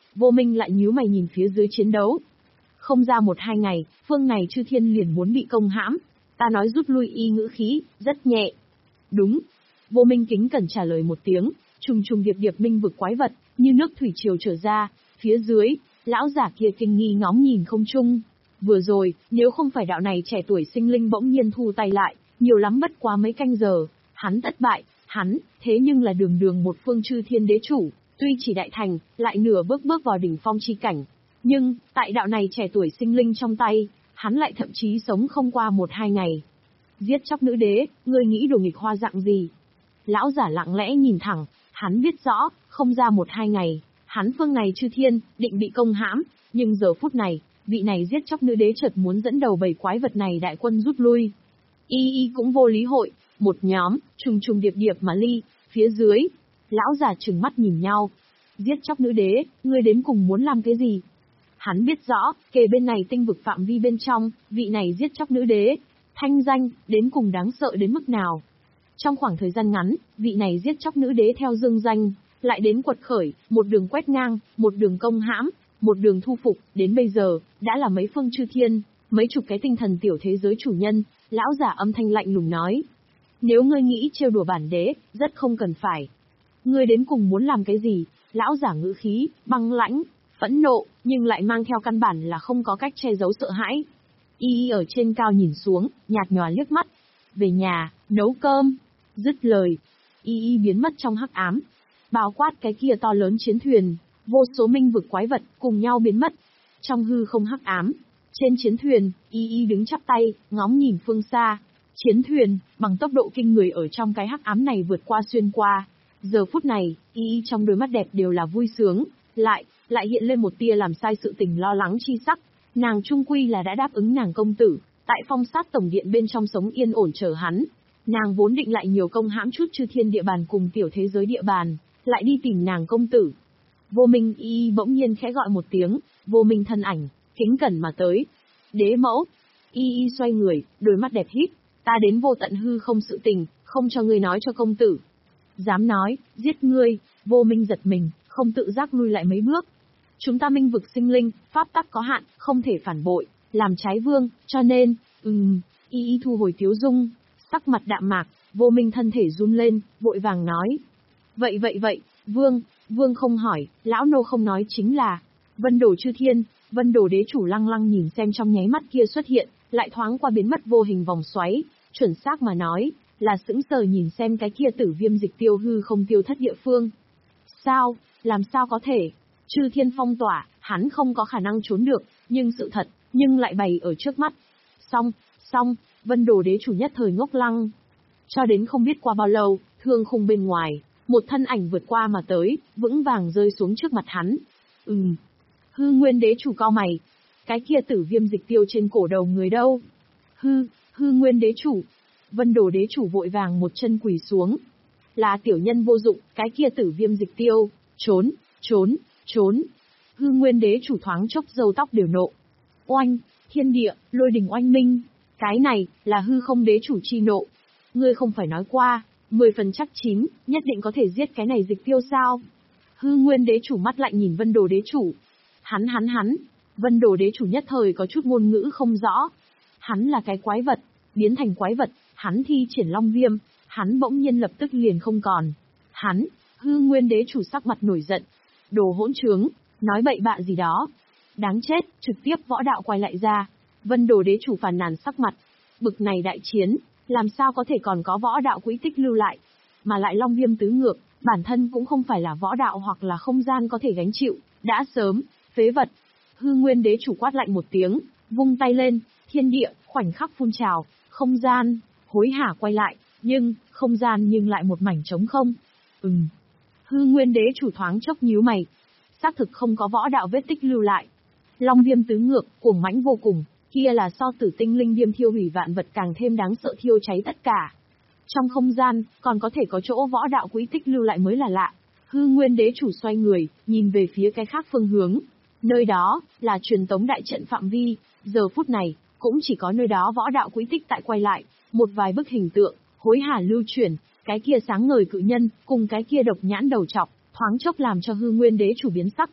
Vô Minh lại nhíu mày nhìn phía dưới chiến đấu. Không ra một hai ngày, phương này chư thiên liền muốn bị công hãm. Ta nói rút lui y ngữ khí, rất nhẹ. Đúng. Vô Minh kính cẩn trả lời một tiếng, trùng trùng điệp điệp minh vực quái vật, như nước thủy triều trở ra, phía dưới, lão giả kia kinh nghi ngóng nhìn không trung. Vừa rồi, nếu không phải đạo này trẻ tuổi sinh linh bỗng nhiên thu tay lại, nhiều lắm bất quá mấy canh giờ, hắn thất bại, hắn, thế nhưng là đường đường một phương chư thiên đế chủ, tuy chỉ đại thành, lại nửa bước bước vào đỉnh phong chi cảnh. Nhưng, tại đạo này trẻ tuổi sinh linh trong tay, hắn lại thậm chí sống không qua một hai ngày. Giết chóc nữ đế, ngươi nghĩ đồ nghịch hoa dạng gì? Lão giả lặng lẽ nhìn thẳng, hắn biết rõ, không ra một hai ngày, hắn phương này chư thiên, định bị công hãm, nhưng giờ phút này, vị này giết chóc nữ đế chợt muốn dẫn đầu bầy quái vật này đại quân rút lui. Y y cũng vô lý hội, một nhóm, trùng trùng điệp điệp mà ly, phía dưới, lão già trừng mắt nhìn nhau. Giết chóc nữ đế, ngươi đến cùng muốn làm cái gì? Hắn biết rõ, kề bên này tinh vực phạm vi bên trong, vị này giết chóc nữ đế, thanh danh, đến cùng đáng sợ đến mức nào. Trong khoảng thời gian ngắn, vị này giết chóc nữ đế theo dương danh, lại đến quật khởi, một đường quét ngang, một đường công hãm, một đường thu phục, đến bây giờ, đã là mấy phương chư thiên, mấy chục cái tinh thần tiểu thế giới chủ nhân, lão giả âm thanh lạnh lùng nói. Nếu ngươi nghĩ trêu đùa bản đế, rất không cần phải. Ngươi đến cùng muốn làm cái gì? Lão giả ngữ khí, băng lãnh, phẫn nộ, nhưng lại mang theo căn bản là không có cách che giấu sợ hãi. Y y ở trên cao nhìn xuống, nhạt nhòa liếc mắt. Về nhà, nấu cơm. Dứt lời, Y y biến mất trong hắc ám. Bao quát cái kia to lớn chiến thuyền, vô số minh vực quái vật cùng nhau biến mất. Trong hư không hắc ám, trên chiến thuyền, Y y đứng chắp tay, ngóng nhìn phương xa. Chiến thuyền, bằng tốc độ kinh người ở trong cái hắc ám này vượt qua xuyên qua. Giờ phút này, Y y trong đôi mắt đẹp đều là vui sướng, lại, lại hiện lên một tia làm sai sự tình lo lắng chi sắc. Nàng trung quy là đã đáp ứng nàng công tử, tại phong sát tổng điện bên trong sống yên ổn chờ hắn. Nàng vốn định lại nhiều công hãm chút chư thiên địa bàn cùng tiểu thế giới địa bàn, lại đi tìm nàng công tử. Vô Minh y bỗng nhiên khẽ gọi một tiếng, Vô Minh thân ảnh, kính cẩn mà tới. Đế mẫu, y y xoay người, đôi mắt đẹp hít, ta đến vô tận hư không sự tình, không cho ngươi nói cho công tử. Dám nói, giết ngươi, Vô Minh giật mình, không tự giác lui lại mấy bước. Chúng ta minh vực sinh linh, pháp tắc có hạn, không thể phản bội, làm trái vương, cho nên, ừm, y y thu hồi tiếu dung, sắc mặt đạm mạc, Vô Minh thân thể run lên, vội vàng nói. Vậy vậy vậy, vương, vương không hỏi, lão nô không nói chính là, Vân Đồ chư thiên, Vân Đồ đế chủ lăng lăng nhìn xem trong nháy mắt kia xuất hiện, lại thoáng qua biến mất vô hình vòng xoáy, chuẩn xác mà nói, là sững sờ nhìn xem cái kia tử viêm dịch tiêu hư không tiêu thất địa phương. Sao, làm sao có thể? Chư thiên phong tỏa, hắn không có khả năng trốn được, nhưng sự thật, nhưng lại bày ở trước mắt. Xong, xong, Vân Đồ đế chủ nhất thời ngốc lăng. Cho đến không biết qua bao lâu, thương khung bên ngoài, một thân ảnh vượt qua mà tới, vững vàng rơi xuống trước mặt hắn. Ừm. Hư Nguyên đế chủ cao mày. Cái kia tử viêm dịch tiêu trên cổ đầu người đâu? Hư, Hư Nguyên đế chủ. Vân Đồ đế chủ vội vàng một chân quỳ xuống. Là tiểu nhân vô dụng, cái kia tử viêm dịch tiêu, trốn, trốn, trốn. Hư Nguyên đế chủ thoáng chốc râu tóc đều nộ. Oanh, thiên địa, lôi đình oanh minh. Cái này, là hư không đế chủ chi nộ. Ngươi không phải nói qua, mười phần chắc chín, nhất định có thể giết cái này dịch tiêu sao? Hư Nguyên đế chủ mắt lạnh nhìn Vân Đồ đế chủ. Hắn hắn hắn, Vân Đồ đế chủ nhất thời có chút ngôn ngữ không rõ. Hắn là cái quái vật, biến thành quái vật, hắn thi triển long viêm, hắn bỗng nhiên lập tức liền không còn. Hắn, Hư Nguyên đế chủ sắc mặt nổi giận. Đồ hỗn trướng, nói bậy bạ gì đó. Đáng chết, trực tiếp võ đạo quay lại ra. Vân Đồ đế chủ phàn nàn sắc mặt. Bực này đại chiến, làm sao có thể còn có võ đạo quỹ tích lưu lại. Mà lại long viêm tứ ngược, bản thân cũng không phải là võ đạo hoặc là không gian có thể gánh chịu. Đã sớm, phế vật. Hư Nguyên đế chủ quát lạnh một tiếng, vung tay lên, thiên địa, khoảnh khắc phun trào, không gian, hối hả quay lại, nhưng, không gian nhưng lại một mảnh trống không. Ừm. Hư Nguyên đế chủ thoáng chốc nhíu mày. Xác thực không có võ đạo vết tích lưu lại. Long viêm tứ ngược, cuồng mãnh vô cùng, kia là so tử tinh linh viêm thiêu hủy vạn vật càng thêm đáng sợ thiêu cháy tất cả. Trong không gian, còn có thể có chỗ võ đạo quỹ tích lưu lại mới là lạ. Hư Nguyên đế chủ xoay người, nhìn về phía cái khác phương hướng. Nơi đó, là truyền tống đại trận phạm vi, giờ phút này, cũng chỉ có nơi đó võ đạo quỹ tích tại quay lại, một vài bức hình tượng, hối hả lưu chuyển, cái kia sáng ngời cự nhân, cùng cái kia độc nhãn đầu trọc, thoáng chốc làm cho Hư Nguyên đế chủ biến sắc.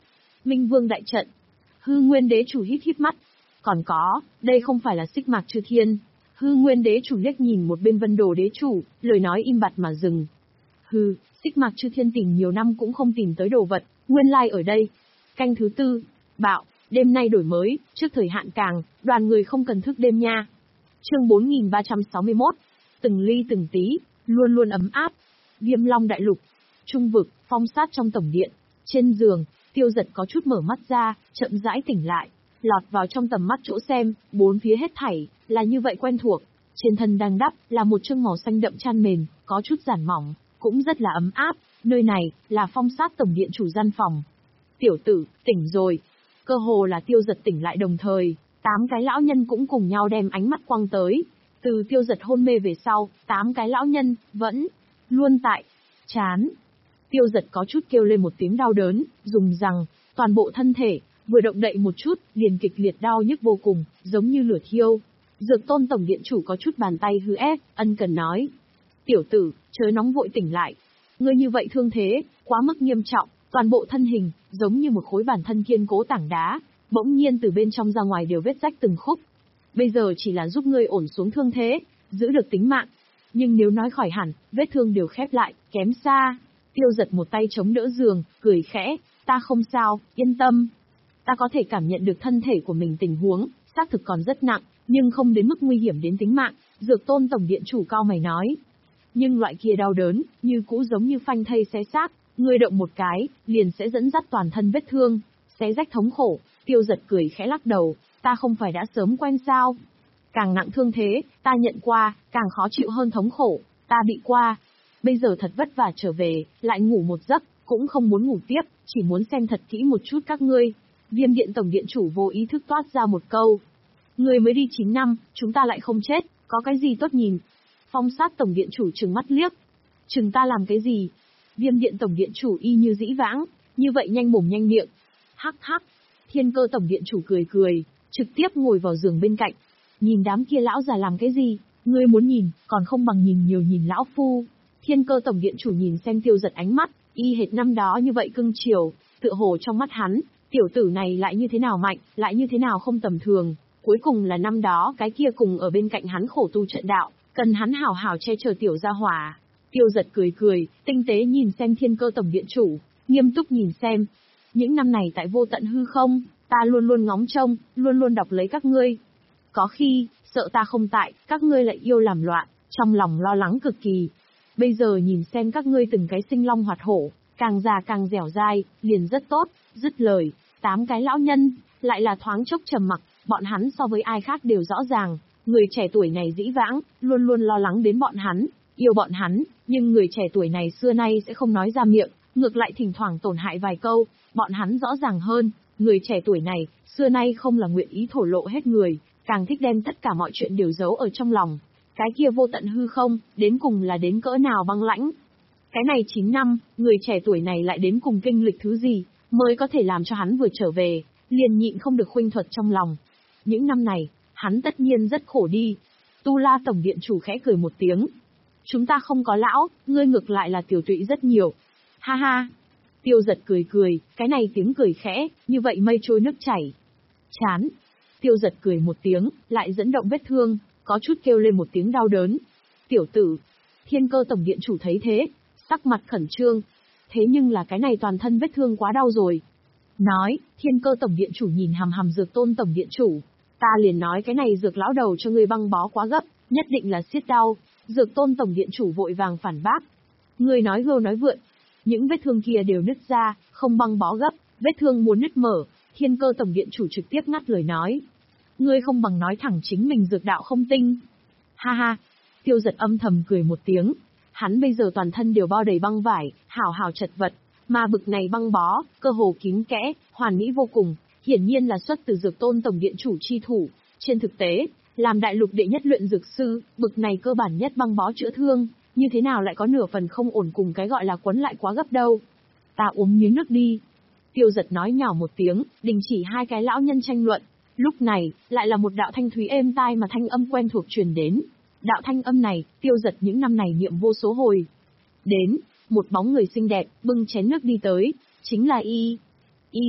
Minh Vương đại trận. Hư Nguyên đế chủ híp híp mắt. Còn có, đây không phải là Xích Mạc Chư Thiên. Hư Nguyên đế chủ liếc nhìn một bên Vân Đồ đế chủ, lời nói im bặt mà dừng. Hừ, Xích Mạc Chư Thiên tìm nhiều năm cũng không tìm tới đồ vật, nguyên lai ở đây. Canh thứ tư, bạo, đêm nay đổi mới, trước thời hạn càng, đoàn người không cần thức đêm nha. Chương bốn nghìn ba trăm sáu mươi mốt, từng ly từng tí, luôn luôn ấm áp. Viêm Long đại lục, trung vực, phong sát trong tổng điện, trên giường, Tiêu Dật có chút mở mắt ra, chậm rãi tỉnh lại, lọt vào trong tầm mắt chỗ xem, bốn phía hết thảy là như vậy quen thuộc. Trên thân đang đắp là một chương màu xanh đậm chan mền, có chút giản mỏng, cũng rất là ấm áp. Nơi này là phong sát tổng điện chủ gian phòng. Tiểu tử, tỉnh rồi. Cơ hồ là Tiêu Dật tỉnh lại đồng thời, tám cái lão nhân cũng cùng nhau đem ánh mắt quăng tới. Từ Tiêu Dật hôn mê về sau, tám cái lão nhân vẫn luôn tại chán. Tiêu Dật có chút kêu lên một tiếng đau đớn, dùng rằng toàn bộ thân thể vừa động đậy một chút, liền kịch liệt đau nhức vô cùng, giống như lửa thiêu. Dược Tôn tổng điện chủ có chút bàn tay hư ép, ân cần nói: "Tiểu tử, chớ nóng vội tỉnh lại. Ngươi như vậy thương thế quá mức nghiêm trọng, toàn bộ thân hình giống như một khối bản thân kiên cố tảng đá, bỗng nhiên từ bên trong ra ngoài đều vết rách từng khúc. Bây giờ chỉ là giúp ngươi ổn xuống thương thế, giữ được tính mạng, nhưng nếu nói khỏi hẳn, vết thương đều khép lại, kém xa." Tiêu Dật một tay chống đỡ giường, cười khẽ: "Ta không sao, yên tâm. Ta có thể cảm nhận được thân thể của mình tình huống, xác thực còn rất nặng, nhưng không đến mức nguy hiểm đến tính mạng." Dược Tôn tổng điện chủ cao mày nói. Nhưng loại kia đau đớn, như cũ giống như phanh thây xé xác, ngươi động một cái, liền sẽ dẫn dắt toàn thân vết thương, xé rách thống khổ. Tiêu Dật cười khẽ lắc đầu: "Ta không phải đã sớm quen sao? Càng nặng thương thế, ta nhận qua, càng khó chịu hơn thống khổ, ta bị qua. Bây giờ thật vất vả trở về, lại ngủ một giấc, cũng không muốn ngủ tiếp, chỉ muốn xem thật kỹ một chút các ngươi." Viêm điện tổng điện chủ vô ý thức toát ra một câu: "Ngươi mới đi chín năm, chúng ta lại không chết, có cái gì tốt nhìn?" Phong sát tổng điện chủ trừng mắt liếc: "Chừng ta làm cái gì?" Viêm điện tổng điện chủ y như dĩ vãng, như vậy nhanh mồm nhanh miệng. Hắc hắc. Thiên Cơ tổng điện chủ cười cười, trực tiếp ngồi vào giường bên cạnh. "Nhìn đám kia lão già làm cái gì, ngươi muốn nhìn, còn không bằng nhìn nhiều nhìn lão phu." Thiên Cơ tổng điện chủ nhìn xem Tiêu Dật ánh mắt, y hệt năm đó như vậy cưng chiều, tựa hồ trong mắt hắn, tiểu tử này lại như thế nào mạnh, lại như thế nào không tầm thường, cuối cùng là năm đó cái kia cùng ở bên cạnh hắn khổ tu trận đạo, cần hắn hảo hảo che chở tiểu gia hỏa. Tiêu Dật cười cười, tinh tế nhìn xem Thiên Cơ tổng điện chủ, nghiêm túc nhìn xem. "Những năm này tại vô tận hư không, ta luôn luôn ngóng trông, luôn luôn đọc lấy các ngươi. Có khi, sợ ta không tại, các ngươi lại yêu làm loạn, trong lòng lo lắng cực kỳ. Bây giờ nhìn xem các ngươi từng cái sinh long hoạt hổ, càng già càng dẻo dai, liền rất tốt." Dứt lời, tám cái lão nhân lại là thoáng chốc trầm mặc, bọn hắn so với ai khác đều rõ ràng, người trẻ tuổi này dĩ vãng, luôn luôn lo lắng đến bọn hắn, yêu bọn hắn, nhưng người trẻ tuổi này xưa nay sẽ không nói ra miệng, ngược lại thỉnh thoảng tổn hại vài câu, bọn hắn rõ ràng hơn, người trẻ tuổi này, xưa nay không là nguyện ý thổ lộ hết người, càng thích đem tất cả mọi chuyện đều giấu ở trong lòng. Cái kia vô tận hư không, đến cùng là đến cỡ nào băng lãnh. Cái này chín năm, người trẻ tuổi này lại đến cùng kinh lịch thứ gì, mới có thể làm cho hắn vừa trở về, liền nhịn không được khuynh thuật trong lòng. Những năm này, hắn tất nhiên rất khổ đi. Tu La tổng điện chủ khẽ cười một tiếng. "Chúng ta không có lão, ngươi ngược lại là tiểu tụy rất nhiều." Ha ha. Tiêu Dật cười cười, cái này tiếng cười khẽ, như vậy mây trôi nước chảy. Chán. Tiêu Dật cười một tiếng, lại dẫn động vết thương, có chút kêu lên một tiếng đau đớn. "Tiểu tử." Thiên Cơ tổng điện chủ thấy thế, sắc mặt khẩn trương. Thế nhưng là cái này toàn thân vết thương quá đau rồi. Nói, Thiên Cơ tổng điện chủ nhìn hằm hằm Dược Tôn tổng điện chủ. "Ta liền nói cái này dược lão đầu cho ngươi băng bó quá gấp, nhất định là siết đau." Dược Tôn tổng điện chủ vội vàng phản bác. "Ngươi nói gâu nói vượn, những vết thương kia đều nứt ra, không băng bó gấp, vết thương muốn nứt mở." Thiên Cơ tổng điện chủ trực tiếp ngắt lời nói. "Ngươi không bằng nói thẳng chính mình dược đạo không tinh." Ha ha. Tiêu Dật âm thầm cười một tiếng. Hắn bây giờ toàn thân đều bao đầy băng vải, hào hào chật vật, mà bực này băng bó, cơ hồ kín kẽ, hoàn mỹ vô cùng, hiển nhiên là xuất từ Dược Tôn tổng điện chủ chi thủ. Trên thực tế, làm đại lục đệ nhất luyện dược sư, bực này cơ bản nhất băng bó chữa thương, như thế nào lại có nửa phần không ổn cùng cái gọi là quấn lại quá gấp đâu. "Ta uống miếng nước đi." Tiêu Dật nói nhỏ một tiếng, đình chỉ hai cái lão nhân tranh luận. Lúc này, lại là một đạo thanh thúy êm tai mà thanh âm quen thuộc truyền đến. Đạo thanh âm này, Tiêu Dật những năm này niệm vô số hồi. Đến, một bóng người xinh đẹp, bưng chén nước đi tới, chính là Y. Y,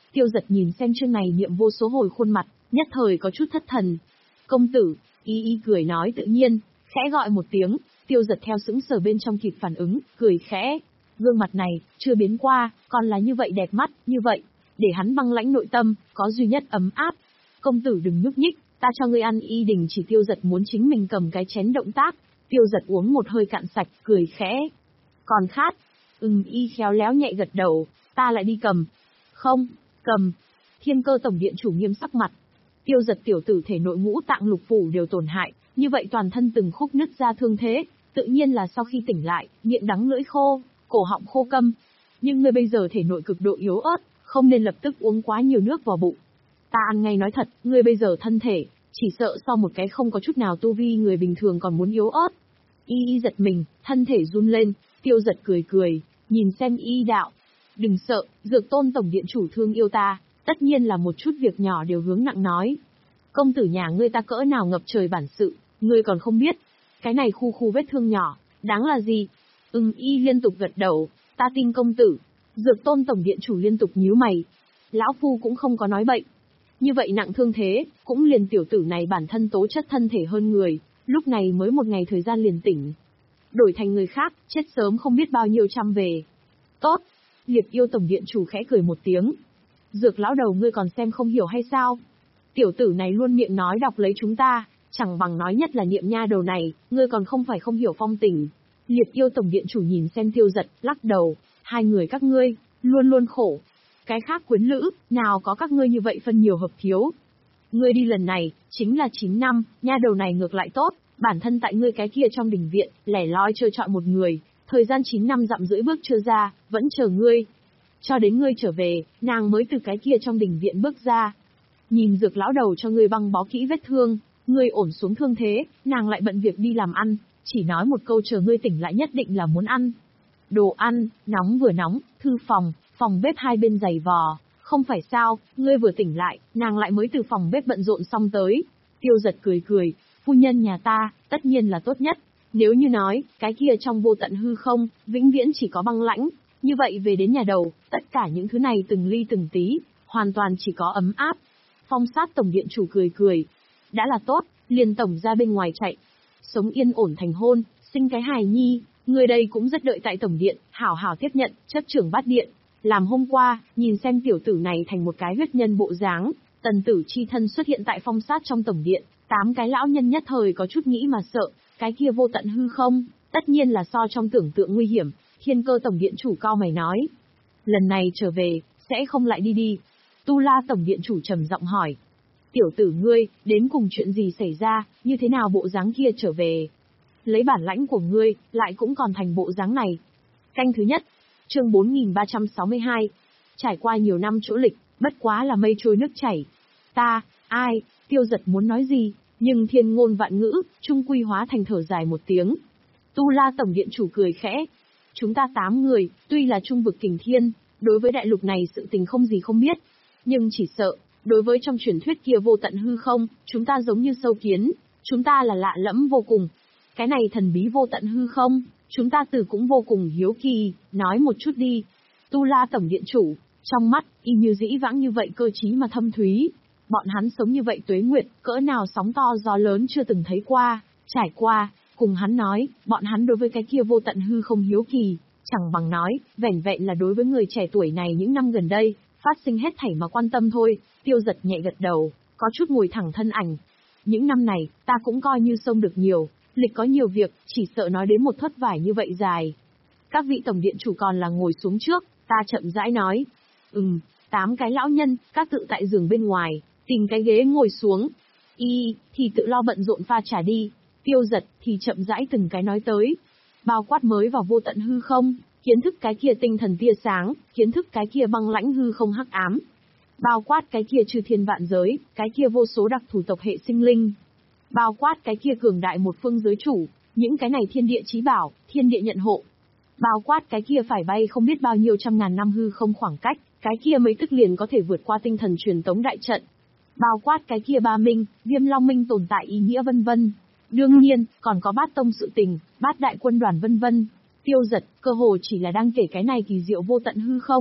Tiêu Giật nhìn xem chương này niệm vô số hồi khuôn mặt, nhất thời có chút thất thần. Công tử, y y cười nói tự nhiên, khẽ gọi một tiếng, Tiêu Giật theo sững sờ bên trong kịp phản ứng, cười khẽ. Gương mặt này, chưa biến qua, còn là như vậy đẹp mắt, như vậy, để hắn băng lãnh nội tâm, có duy nhất ấm áp. Công tử đừng nhúc nhích, ta cho ngươi ăn. Y đình chỉ Tiêu Giật muốn chính mình cầm cái chén động tác. Tiêu Giật uống một hơi cạn sạch, cười khẽ. Còn khát? Ừm, y khéo léo nhẹ gật đầu, ta lại đi cầm. Không, cầm. Thiên Cơ tổng điện chủ nghiêm sắc mặt. Tiêu Giật tiểu tử thể nội ngũ tạng lục phủ đều tổn hại, như vậy toàn thân từng khúc nứt ra thương thế, tự nhiên là sau khi tỉnh lại, miệng đắng lưỡi khô, cổ họng khô câm. Nhưng ngươi bây giờ thể nội cực độ yếu ớt, không nên lập tức uống quá nhiều nước vào bụng. Ta ăn ngay nói thật, ngươi bây giờ thân thể, chỉ sợ so một cái không có chút nào tu vi người bình thường còn muốn yếu ớt. Y y giật mình, thân thể run lên, Tiêu Giật cười cười, nhìn xem y đạo. Đừng sợ, Dược Tôn tổng điện chủ thương yêu ta, tất nhiên là một chút việc nhỏ đều hướng nặng nói. Công tử nhà ngươi ta cỡ nào ngập trời bản sự, ngươi còn không biết. Cái này khu khu vết thương nhỏ, đáng là gì? Ưng y liên tục gật đầu, ta tin công tử. Dược Tôn tổng điện chủ liên tục nhíu mày. Lão phu cũng không có nói bậy. Như vậy nặng thương thế, cũng liền tiểu tử này bản thân tố chất thân thể hơn người, lúc này mới một ngày thời gian liền tỉnh. Đổi thành người khác, chết sớm không biết bao nhiêu trăm về. Tốt. Liệp yêu tổng điện chủ khẽ cười một tiếng. Dược lão đầu ngươi còn xem không hiểu hay sao? Tiểu tử này luôn miệng nói đọc lấy chúng ta, chẳng bằng nói nhất là niệm nha đầu này, ngươi còn không phải không hiểu phong tình. Liệp yêu tổng điện chủ nhìn xem Tiêu Giật, lắc đầu, hai người các ngươi, luôn luôn khổ. Cái khác quyến lữ, nào có các ngươi như vậy phân nhiều hợp thiếu. Ngươi đi lần này, chính là chín năm, nha đầu này ngược lại tốt, bản thân tại ngươi cái kia trong đình viện, lẻ loi chơi chọi một người, thời gian chín năm dặm rưỡi bước chưa ra, vẫn chờ ngươi. Cho đến ngươi trở về, nàng mới từ cái kia trong đình viện bước ra. Nhìn Dược lão đầu cho ngươi băng bó kỹ vết thương, ngươi ổn xuống thương thế, nàng lại bận việc đi làm ăn, chỉ nói một câu chờ ngươi tỉnh lại nhất định là muốn ăn. Đồ ăn, nóng vừa nóng, thư phòng, phòng bếp hai bên giày vò, không phải sao, ngươi vừa tỉnh lại, nàng lại mới từ phòng bếp bận rộn xong tới. Tiêu Giật cười cười, phu nhân nhà ta, tất nhiên là tốt nhất. Nếu như nói, cái kia trong vô tận hư không, vĩnh viễn chỉ có băng lãnh, như vậy về đến nhà đầu, tất cả những thứ này từng ly từng tí, hoàn toàn chỉ có ấm áp. Phong Sát tổng điện chủ cười cười. Đã là tốt, liền tổng ra bên ngoài chạy. Sống yên ổn thành hôn, sinh cái hài nhi, người đây cũng rất đợi tại tổng điện, hảo hảo tiếp nhận, chấp trưởng bát điện. Làm hôm qua, nhìn xem tiểu tử này thành một cái huyết nhân bộ dáng, tần tử chi thân xuất hiện tại Phong Sát trong tổng điện, tám cái lão nhân nhất thời có chút nghĩ mà sợ, cái kia vô tận hư không, tất nhiên là so trong tưởng tượng nguy hiểm. Thiên Cơ tổng điện chủ cao mày nói, lần này trở về, sẽ không lại đi đi. Tu La tổng điện chủ trầm giọng hỏi, tiểu tử ngươi, đến cùng chuyện gì xảy ra, như thế nào bộ dáng kia trở về? Lấy bản lãnh của ngươi, lại cũng còn thành bộ dáng này. Canh thứ nhất, chương bốn nghìn ba trăm sáu mươi hai. Trải qua nhiều năm chỗ lịch, bất quá là mây trôi nước chảy. Ta, ai, Tiêu Giật muốn nói gì, nhưng thiên ngôn vạn ngữ, trung quy hóa thành thở dài một tiếng. Tu La tổng điện chủ cười khẽ. Chúng ta tám người, tuy là trung vực kình thiên, đối với đại lục này sự tình không gì không biết. Nhưng chỉ sợ, đối với trong truyền thuyết kia vô tận hư không, chúng ta giống như sâu kiến, chúng ta là lạ lẫm vô cùng. Cái này thần bí vô tận hư không, chúng ta từ cũng vô cùng hiếu kỳ, nói một chút đi. Tu La tổng điện chủ, trong mắt, y như dĩ vãng như vậy cơ trí mà thâm thúy. Bọn hắn sống như vậy tuế nguyệt, cỡ nào sóng to gió lớn chưa từng thấy qua, trải qua, cùng hắn nói, bọn hắn đối với cái kia vô tận hư không hiếu kỳ, chẳng bằng nói, vẻn vẹn là đối với người trẻ tuổi này những năm gần đây, phát sinh hết thảy mà quan tâm thôi. Tiêu Giật nhẹ gật đầu, có chút ngồi thẳng thân ảnh. Những năm này, ta cũng coi như xông được nhiều, lịch có nhiều việc, chỉ sợ nói đến một thất vải như vậy dài. Các vị tổng điện chủ còn là ngồi xuống trước, ta chậm rãi nói. Ừm, tám cái lão nhân, các tự tại giường bên ngoài, tìm cái ghế ngồi xuống. Y, thì tự lo bận rộn pha trà đi. Tiêu Giật, thì chậm rãi từng cái nói tới. Bao quát mới vào vô tận hư không, kiến thức cái kia tinh thần tia sáng, kiến thức cái kia băng lãnh hư không hắc ám. Bao quát cái kia chư thiên vạn giới, cái kia vô số đặc thù tộc hệ sinh linh. Bao quát cái kia cường đại một phương giới chủ, những cái này thiên địa chí bảo, thiên địa nhận hộ. Bao quát cái kia phải bay không biết bao nhiêu trăm ngàn năm hư không khoảng cách, cái kia mấy tức liền có thể vượt qua tinh thần truyền tống đại trận. Bao quát cái kia ba minh, viêm long minh tồn tại ý nghĩa vân vân. Đương nhiên, còn có bát tông sự tình, bát đại quân đoàn vân vân. Tiêu Giật, cơ hồ chỉ là đang kể cái này kỳ diệu vô tận hư không,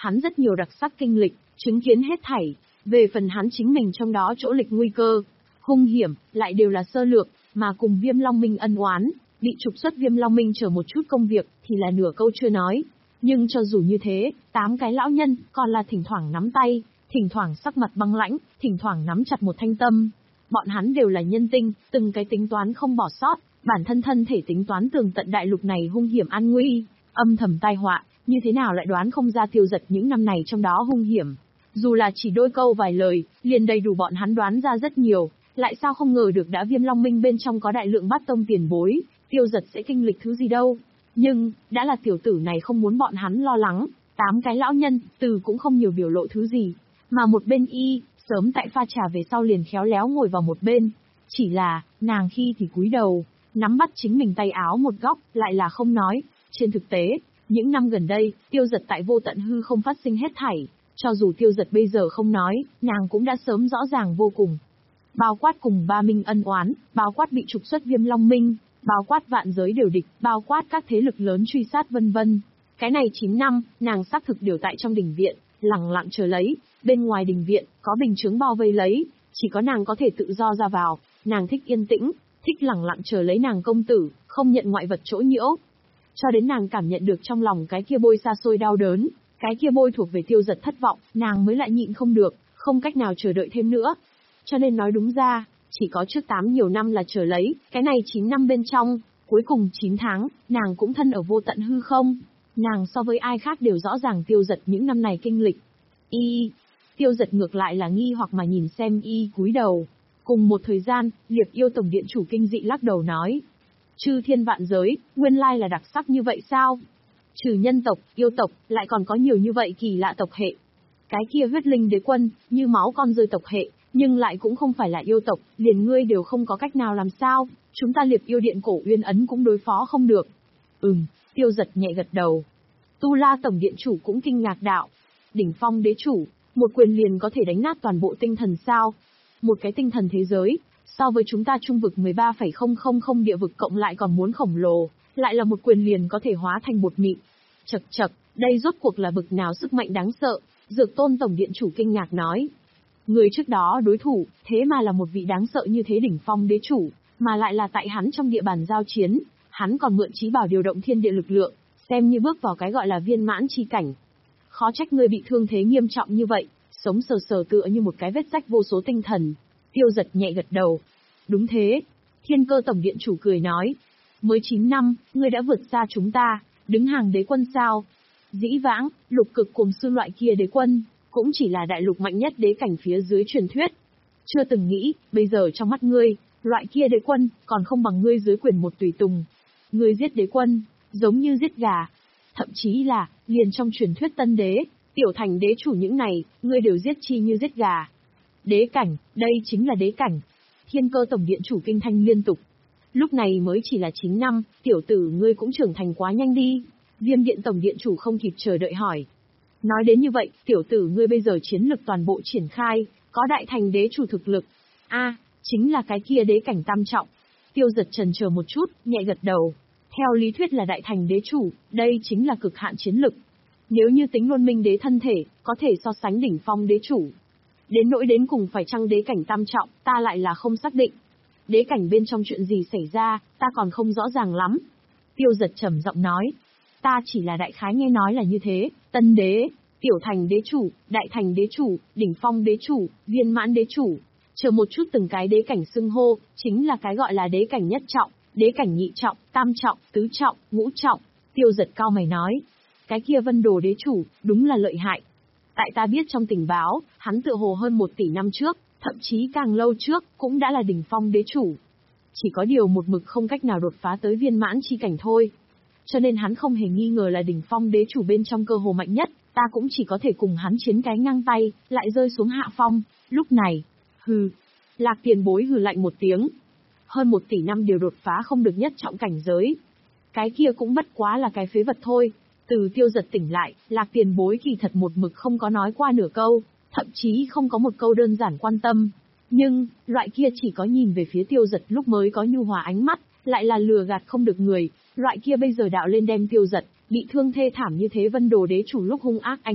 hắn rất nhiều đặc sắc kinh lịch, chứng kiến hết thảy, về phần hắn chính mình trong đó chỗ lịch nguy cơ, hung hiểm, lại đều là sơ lược, mà cùng Viêm Long Minh ân oán, bị trục xuất Viêm Long Minh chờ một chút công việc, thì là nửa câu chưa nói. Nhưng cho dù như thế, tám cái lão nhân, còn là thỉnh thoảng nắm tay, thỉnh thoảng sắc mặt băng lãnh, thỉnh thoảng nắm chặt một thanh tâm. Bọn hắn đều là nhân tinh, từng cái tính toán không bỏ sót, bản thân thân thể tính toán tường tận đại lục này hung hiểm an nguy, âm thầm tai họa, như thế nào lại đoán không ra Tiêu Dật những năm này trong đó hung hiểm. Dù là chỉ đôi câu vài lời, liền đầy đủ bọn hắn đoán ra rất nhiều, lại sao không ngờ được đã Viêm Long Minh bên trong có đại lượng bát tông tiền bối, Tiêu Dật sẽ kinh lịch thứ gì đâu. Nhưng, đã là tiểu tử này không muốn bọn hắn lo lắng, tám cái lão nhân, từ cũng không nhiều biểu lộ thứ gì, mà một bên y, sớm tại pha trà về sau liền khéo léo ngồi vào một bên. Chỉ là, nàng khi thì cúi đầu, nắm bắt chính mình tay áo một góc, lại là không nói. Trên thực tế, những năm gần đây, Tiêu Dật tại vô tận hư không phát sinh hết thảy, cho dù Tiêu Dật bây giờ không nói, nàng cũng đã sớm rõ ràng vô cùng. Bao quát cùng ba minh ân oán, bao quát bị trục xuất Viêm Long Minh, bao quát vạn giới điều địch, bao quát các thế lực lớn truy sát vân vân. Cái này chín năm, nàng xác thực điều tại trong đình viện, lặng lặng chờ lấy, bên ngoài đình viện, có bình chướng bao vây lấy, chỉ có nàng có thể tự do ra vào, nàng thích yên tĩnh, thích lặng lặng chờ lấy nàng công tử, không nhận ngoại vật chỗ nhiễu. Cho đến nàng cảm nhận được trong lòng cái kia bôi xa xôi đau đớn, cái kia bôi thuộc về Tiêu Dật thất vọng, nàng mới lại nhịn không được, không cách nào chờ đợi thêm nữa. Cho nên nói đúng ra, chỉ có trước tám nhiều năm là chờ lấy, cái này chín năm bên trong, cuối cùng chín tháng, nàng cũng thân ở vô tận hư không. Nàng so với ai khác đều rõ ràng Tiêu Dật những năm này kinh lịch. Y, Tiêu Dật ngược lại là nghi hoặc mà nhìn xem y cúi đầu. Cùng một thời gian, Liệp Yêu Tổng Điện chủ kinh dị lắc đầu nói. Chư thiên vạn giới, nguyên lai là đặc sắc như vậy sao? Trừ nhân tộc, yêu tộc, lại còn có nhiều như vậy kỳ lạ tộc hệ. Cái kia huyết linh đế quân, như máu con rơi tộc hệ, nhưng lại cũng không phải là yêu tộc, liền ngươi đều không có cách nào làm sao, chúng ta Liệp Yêu Điện cổ uyên ấn cũng đối phó không được. Ừm, Tiêu Dật nhẹ gật đầu. Tu La Tổng Điện chủ cũng kinh ngạc đạo. Đỉnh phong đế chủ, một quyền liền có thể đánh nát toàn bộ tinh thần sao? Một cái tinh thần thế giới, so với chúng ta trung vực mười ba phẩy không không không địa vực cộng lại còn muốn khổng lồ, lại là một quyền liền có thể hóa thành bột mịn. Chậc chậc, đây rốt cuộc là bực nào sức mạnh đáng sợ, Dược Tôn Tổng Điện chủ kinh ngạc nói. Người trước đó đối thủ, thế mà là một vị đáng sợ như thế đỉnh phong đế chủ, mà lại là tại hắn trong địa bàn giao chiến, hắn còn mượn trí bảo điều động thiên địa lực lượng, xem như bước vào cái gọi là viên mãn chi cảnh. Khó trách ngươi bị thương thế nghiêm trọng như vậy, sống sờ sờ tựa như một cái vết rách vô số tinh thần. Tiêu Dật nhẹ gật đầu. Đúng thế. Thiên Cơ Tổng Điện chủ cười nói. Mới chín năm, ngươi đã vượt xa chúng ta, đứng hàng đế quân sao? Dĩ vãng, lục cực cùng sư loại kia đế quân, cũng chỉ là đại lục mạnh nhất đế cảnh phía dưới truyền thuyết. Chưa từng nghĩ, bây giờ trong mắt ngươi, loại kia đế quân, còn không bằng ngươi dưới quyền một tùy tùng. Ngươi giết đế quân, giống như giết gà. Thậm chí là, liền trong truyền thuyết tân đế, tiểu thành đế chủ những này, ngươi đều giết chi như giết gà. Đế cảnh, đây chính là đế cảnh. Thiên Cơ Tổng Điện chủ kinh thanh liên tục. Lúc này mới chỉ là chín năm, tiểu tử ngươi cũng trưởng thành quá nhanh đi. Viêm Điện Tổng Điện chủ không kịp chờ đợi hỏi. Nói đến như vậy, tiểu tử ngươi bây giờ chiến lực toàn bộ triển khai, có đại thành đế chủ thực lực. A, à, chính là cái kia đế cảnh tam trọng. Tiêu Dật chần chờ một chút, nhẹ gật đầu. Theo lý thuyết là đại thành đế chủ, đây chính là cực hạn chiến lực. Nếu như tính luôn minh đế thân thể, có thể so sánh đỉnh phong đế chủ. Đến nỗi đến cùng phải chăng đế cảnh tam trọng, ta lại là không xác định. Đế cảnh bên trong chuyện gì xảy ra, ta còn không rõ ràng lắm. Tiêu Dật trầm giọng nói. Ta chỉ là đại khái nghe nói là như thế, tân đế, tiểu thành đế chủ, đại thành đế chủ, đỉnh phong đế chủ, viên mãn đế chủ. Chờ một chút từng cái đế cảnh xưng hô, chính là cái gọi là đế cảnh nhất trọng, đế cảnh nhị trọng, tam trọng, tứ trọng, ngũ trọng. Tiêu Dật cao mày nói. Cái kia Vân Đồ đế chủ, đúng là lợi hại. Tại ta biết trong tình báo, hắn tựa hồ hơn một tỷ năm trước, thậm chí càng lâu trước, cũng đã là đỉnh phong đế chủ. Chỉ có điều một mực không cách nào đột phá tới viên mãn chi cảnh thôi. Cho nên hắn không hề nghi ngờ là đỉnh phong đế chủ bên trong cơ hồ mạnh nhất, ta cũng chỉ có thể cùng hắn chiến cái ngang tay, lại rơi xuống hạ phong. Lúc này, hừ, Lạc Tiền Bối hừ lạnh một tiếng. Hơn một tỷ năm đều đột phá không được nhất trọng cảnh giới. Cái kia cũng bất quá là cái phế vật thôi. Từ Tiêu Dật tỉnh lại, Lạc Tiền Bối kỳ thật một mực không có nói qua nửa câu, thậm chí không có một câu đơn giản quan tâm. Nhưng, loại kia chỉ có nhìn về phía Tiêu Dật lúc mới có nhu hòa ánh mắt, lại là lừa gạt không được người, loại kia bây giờ đạo lên đem Tiêu Dật, bị thương thê thảm như thế Vân Đồ đế chủ lúc hung ác ánh mắt,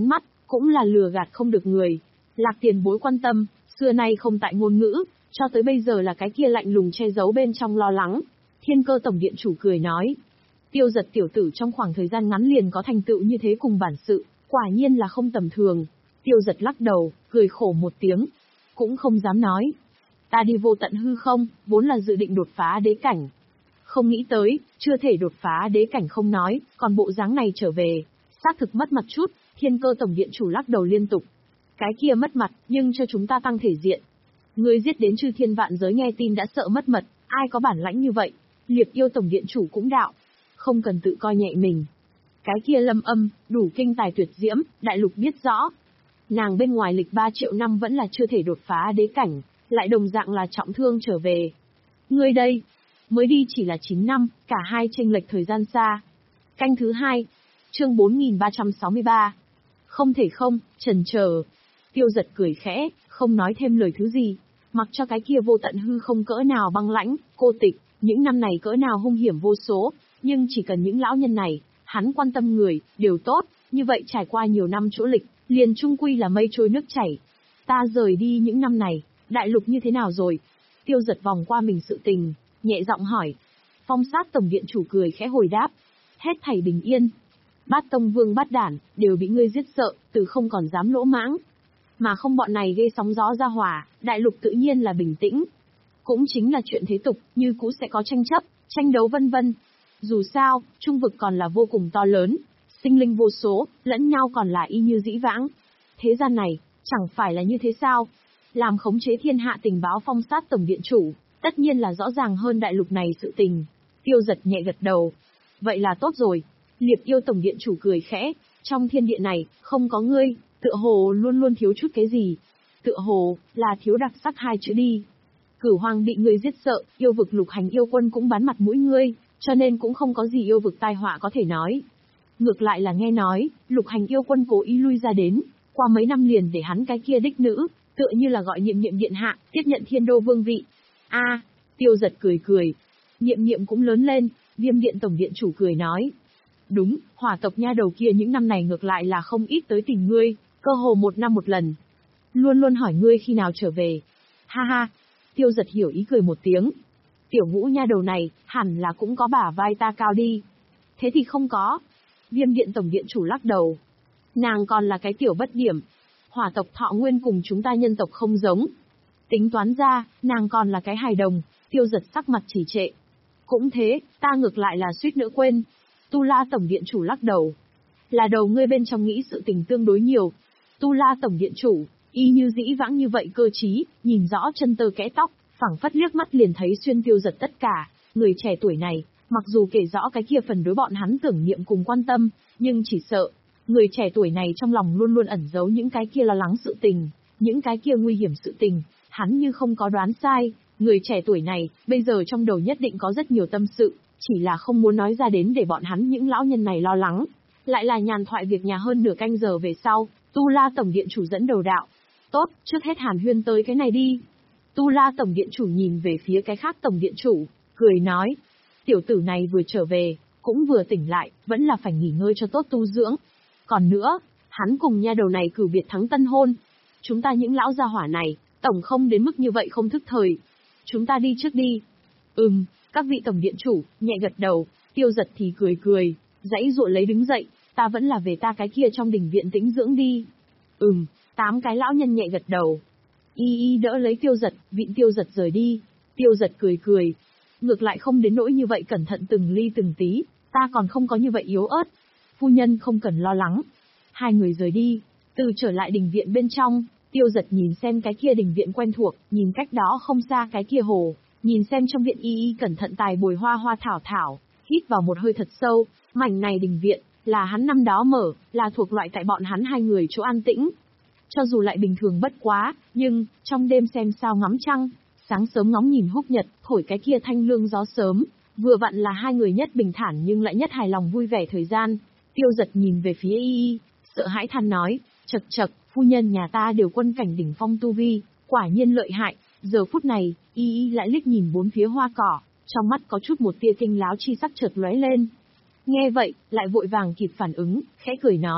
cũng là lừa gạt không được người. Lạc tiền bối quan tâm, xưa nay không tại ngôn ngữ, cho tới bây giờ là cái kia lạnh lùng che giấu bên trong lo lắng. Thiên Cơ tổng điện chủ cười nói. Tiêu Giật tiểu tử trong khoảng thời gian ngắn liền có thành tựu như thế cùng bản sự, quả nhiên là không tầm thường. Tiêu Giật lắc đầu, cười khổ một tiếng. Cũng không dám nói. Ta đi vô tận hư không, vốn là dự định đột phá đế cảnh. Không nghĩ tới, chưa thể đột phá đế cảnh không nói, còn bộ dáng này trở về. Xác thực mất mặt chút, Thiên Cơ tổng điện chủ lắc đầu liên tục. Cái kia mất mặt, nhưng cho chúng ta tăng thể diện. Ngươi giết đến chư thiên vạn giới nghe tin đã sợ mất mật, ai có bản lãnh như vậy? Liệp Yêu tổng điện chủ cũng đạo. Không cần tự coi nhẹ mình. Cái kia Lâm Âm, đủ kinh tài tuyệt diễm, đại lục biết rõ. Nàng bên ngoài lịch ba triệu năm vẫn là chưa thể đột phá đế cảnh, lại đồng dạng là trọng thương trở về. Ngươi đây, mới đi chỉ là chín năm, cả hai chênh lệch thời gian xa. Canh thứ hai, chương bốn nghìn ba trăm sáu mươi ba. Không thể không, chần chờ. Tiêu Giật cười khẽ, không nói thêm lời thứ gì, mặc cho cái kia vô tận hư không cỡ nào băng lãnh, cô tịch, những năm này cỡ nào hung hiểm vô số, nhưng chỉ cần những lão nhân này, hắn quan tâm người, đều tốt, như vậy trải qua nhiều năm chỗ lịch, liền chung quy là mây trôi nước chảy. Ta rời đi những năm này, đại lục như thế nào rồi? Tiêu Giật vòng qua mình sự tình, nhẹ giọng hỏi. Phong Sát tổng điện chủ cười khẽ hồi đáp. Hết thảy bình yên. Bát tông vương bát đản, đều bị ngươi giết sợ, từ không còn dám lỗ mãng. Mà không bọn này gây sóng gió ra hỏa, đại lục tự nhiên là bình tĩnh. Cũng chính là chuyện thế tục, như cũ sẽ có tranh chấp, tranh đấu vân vân. Dù sao, trung vực còn là vô cùng to lớn, sinh linh vô số, lẫn nhau còn là y như dĩ vãng. Thế gian này, chẳng phải là như thế sao? Làm khống chế thiên hạ tình báo Phong Sát tổng điện chủ, tất nhiên là rõ ràng hơn đại lục này sự tình. Tiêu Giật nhẹ gật đầu. Vậy là tốt rồi. Liệp Yêu tổng điện chủ cười khẽ, trong thiên địa này, không có ngươi, tựa hồ luôn luôn thiếu chút cái gì. Tựa hồ, là thiếu đặc sắc hai chữ đi. Cửu Hoàng bị ngươi giết sợ, yêu vực lục hành yêu quân cũng bán mặt mũi ngươi, cho nên cũng không có gì yêu vực tai họa có thể nói. Ngược lại là nghe nói, lục hành yêu quân cố ý lui ra đến, qua mấy năm liền để hắn cái kia đích nữ, tựa như là gọi Nhiệm Nhiệm điện hạ, tiếp nhận thiên đô vương vị. A, à, Tiêu Giật cười cười. Nhiệm Nhiệm cũng lớn lên, Viêm điện tổng điện chủ cười nói. Đúng, hỏa tộc nha đầu kia những năm này ngược lại là không ít tới tìm ngươi, cơ hồ một năm một lần. Luôn luôn hỏi ngươi khi nào trở về. Ha ha, Tiêu Giật hiểu ý cười một tiếng. Tiểu Ngũ nha đầu này, hẳn là cũng có bả vai ta cao đi. Thế thì không có. Viêm điện tổng điện chủ lắc đầu. Nàng còn là cái tiểu bất điểm. Hỏa tộc thọ nguyên cùng chúng ta nhân tộc không giống. Tính toán ra, nàng còn là cái hài đồng. Tiêu Giật sắc mặt chỉ trệ. Cũng thế, ta ngược lại là suýt nữa quên. Tu La tổng điện chủ lắc đầu. Là đầu ngươi bên trong nghĩ sự tình tương đối nhiều. Tu La tổng điện chủ, y như dĩ vãng như vậy cơ trí, nhìn rõ chân tơ kẽ tóc, phảng phất liếc mắt liền thấy xuyên Tiêu Giật tất cả. Người trẻ tuổi này, mặc dù kể rõ cái kia phần đối bọn hắn tưởng niệm cùng quan tâm, nhưng chỉ sợ, người trẻ tuổi này trong lòng luôn luôn ẩn giấu những cái kia lo lắng sự tình, những cái kia nguy hiểm sự tình, hắn như không có đoán sai, người trẻ tuổi này, bây giờ trong đầu nhất định có rất nhiều tâm sự, chỉ là không muốn nói ra đến để bọn hắn những lão nhân này lo lắng. Lại là nhàn thoại việc nhà hơn nửa canh giờ về sau, Tu La tổng điện chủ dẫn đầu đạo. Tốt, trước hết hàn huyên tới cái này đi. Tu La tổng điện chủ nhìn về phía cái khác tổng điện chủ, cười nói. Tiểu tử này vừa trở về, cũng vừa tỉnh lại, vẫn là phải nghỉ ngơi cho tốt tu dưỡng. Còn nữa, hắn cùng nha đầu này cử biệt thắng tân hôn. Chúng ta những lão gia hỏa này, tổng không đến mức như vậy không thức thời. Chúng ta đi trước đi. Ừm, các vị tổng điện chủ, nhẹ gật đầu, Tiêu Giật thì cười cười, dãy dụa lấy đứng dậy, ta vẫn là về ta cái kia trong đình viện tĩnh dưỡng đi. Ừm, tám cái lão nhân nhẹ gật đầu. Y y đỡ lấy Tiêu Giật, vịn Tiêu Giật rời đi. Tiêu Giật cười cười. Ngược lại không đến nỗi như vậy cẩn thận từng ly từng tí, ta còn không có như vậy yếu ớt. Phu nhân không cần lo lắng. Hai người rời đi, từ trở lại đình viện bên trong, Tiêu Giật nhìn xem cái kia đình viện quen thuộc, nhìn cách đó không xa cái kia hồ, nhìn xem trong viện y y cẩn thận tài bồi hoa hoa thảo thảo, hít vào một hơi thật sâu, mảnh này đình viện, là hắn năm đó mở, là thuộc loại tại bọn hắn hai người chỗ an tĩnh. Cho dù lại bình thường bất quá, nhưng, trong đêm xem sao ngắm trăng, sáng sớm ngóng nhìn húc nhật, thổi cái kia thanh lương gió sớm, vừa vặn là hai người nhất bình thản nhưng lại nhất hài lòng vui vẻ thời gian. Tiêu Giật nhìn về phía y y, sợ hãi than nói, chật chật, phu nhân nhà ta đều quân cảnh đỉnh phong tu vi, quả nhiên lợi hại. Giờ phút này, y y lại liếc nhìn bốn phía hoa cỏ, trong mắt có chút một tia kinh láo chi sắc chợt lóe lên. Nghe vậy, lại vội vàng kịp phản ứng, khẽ cười nói,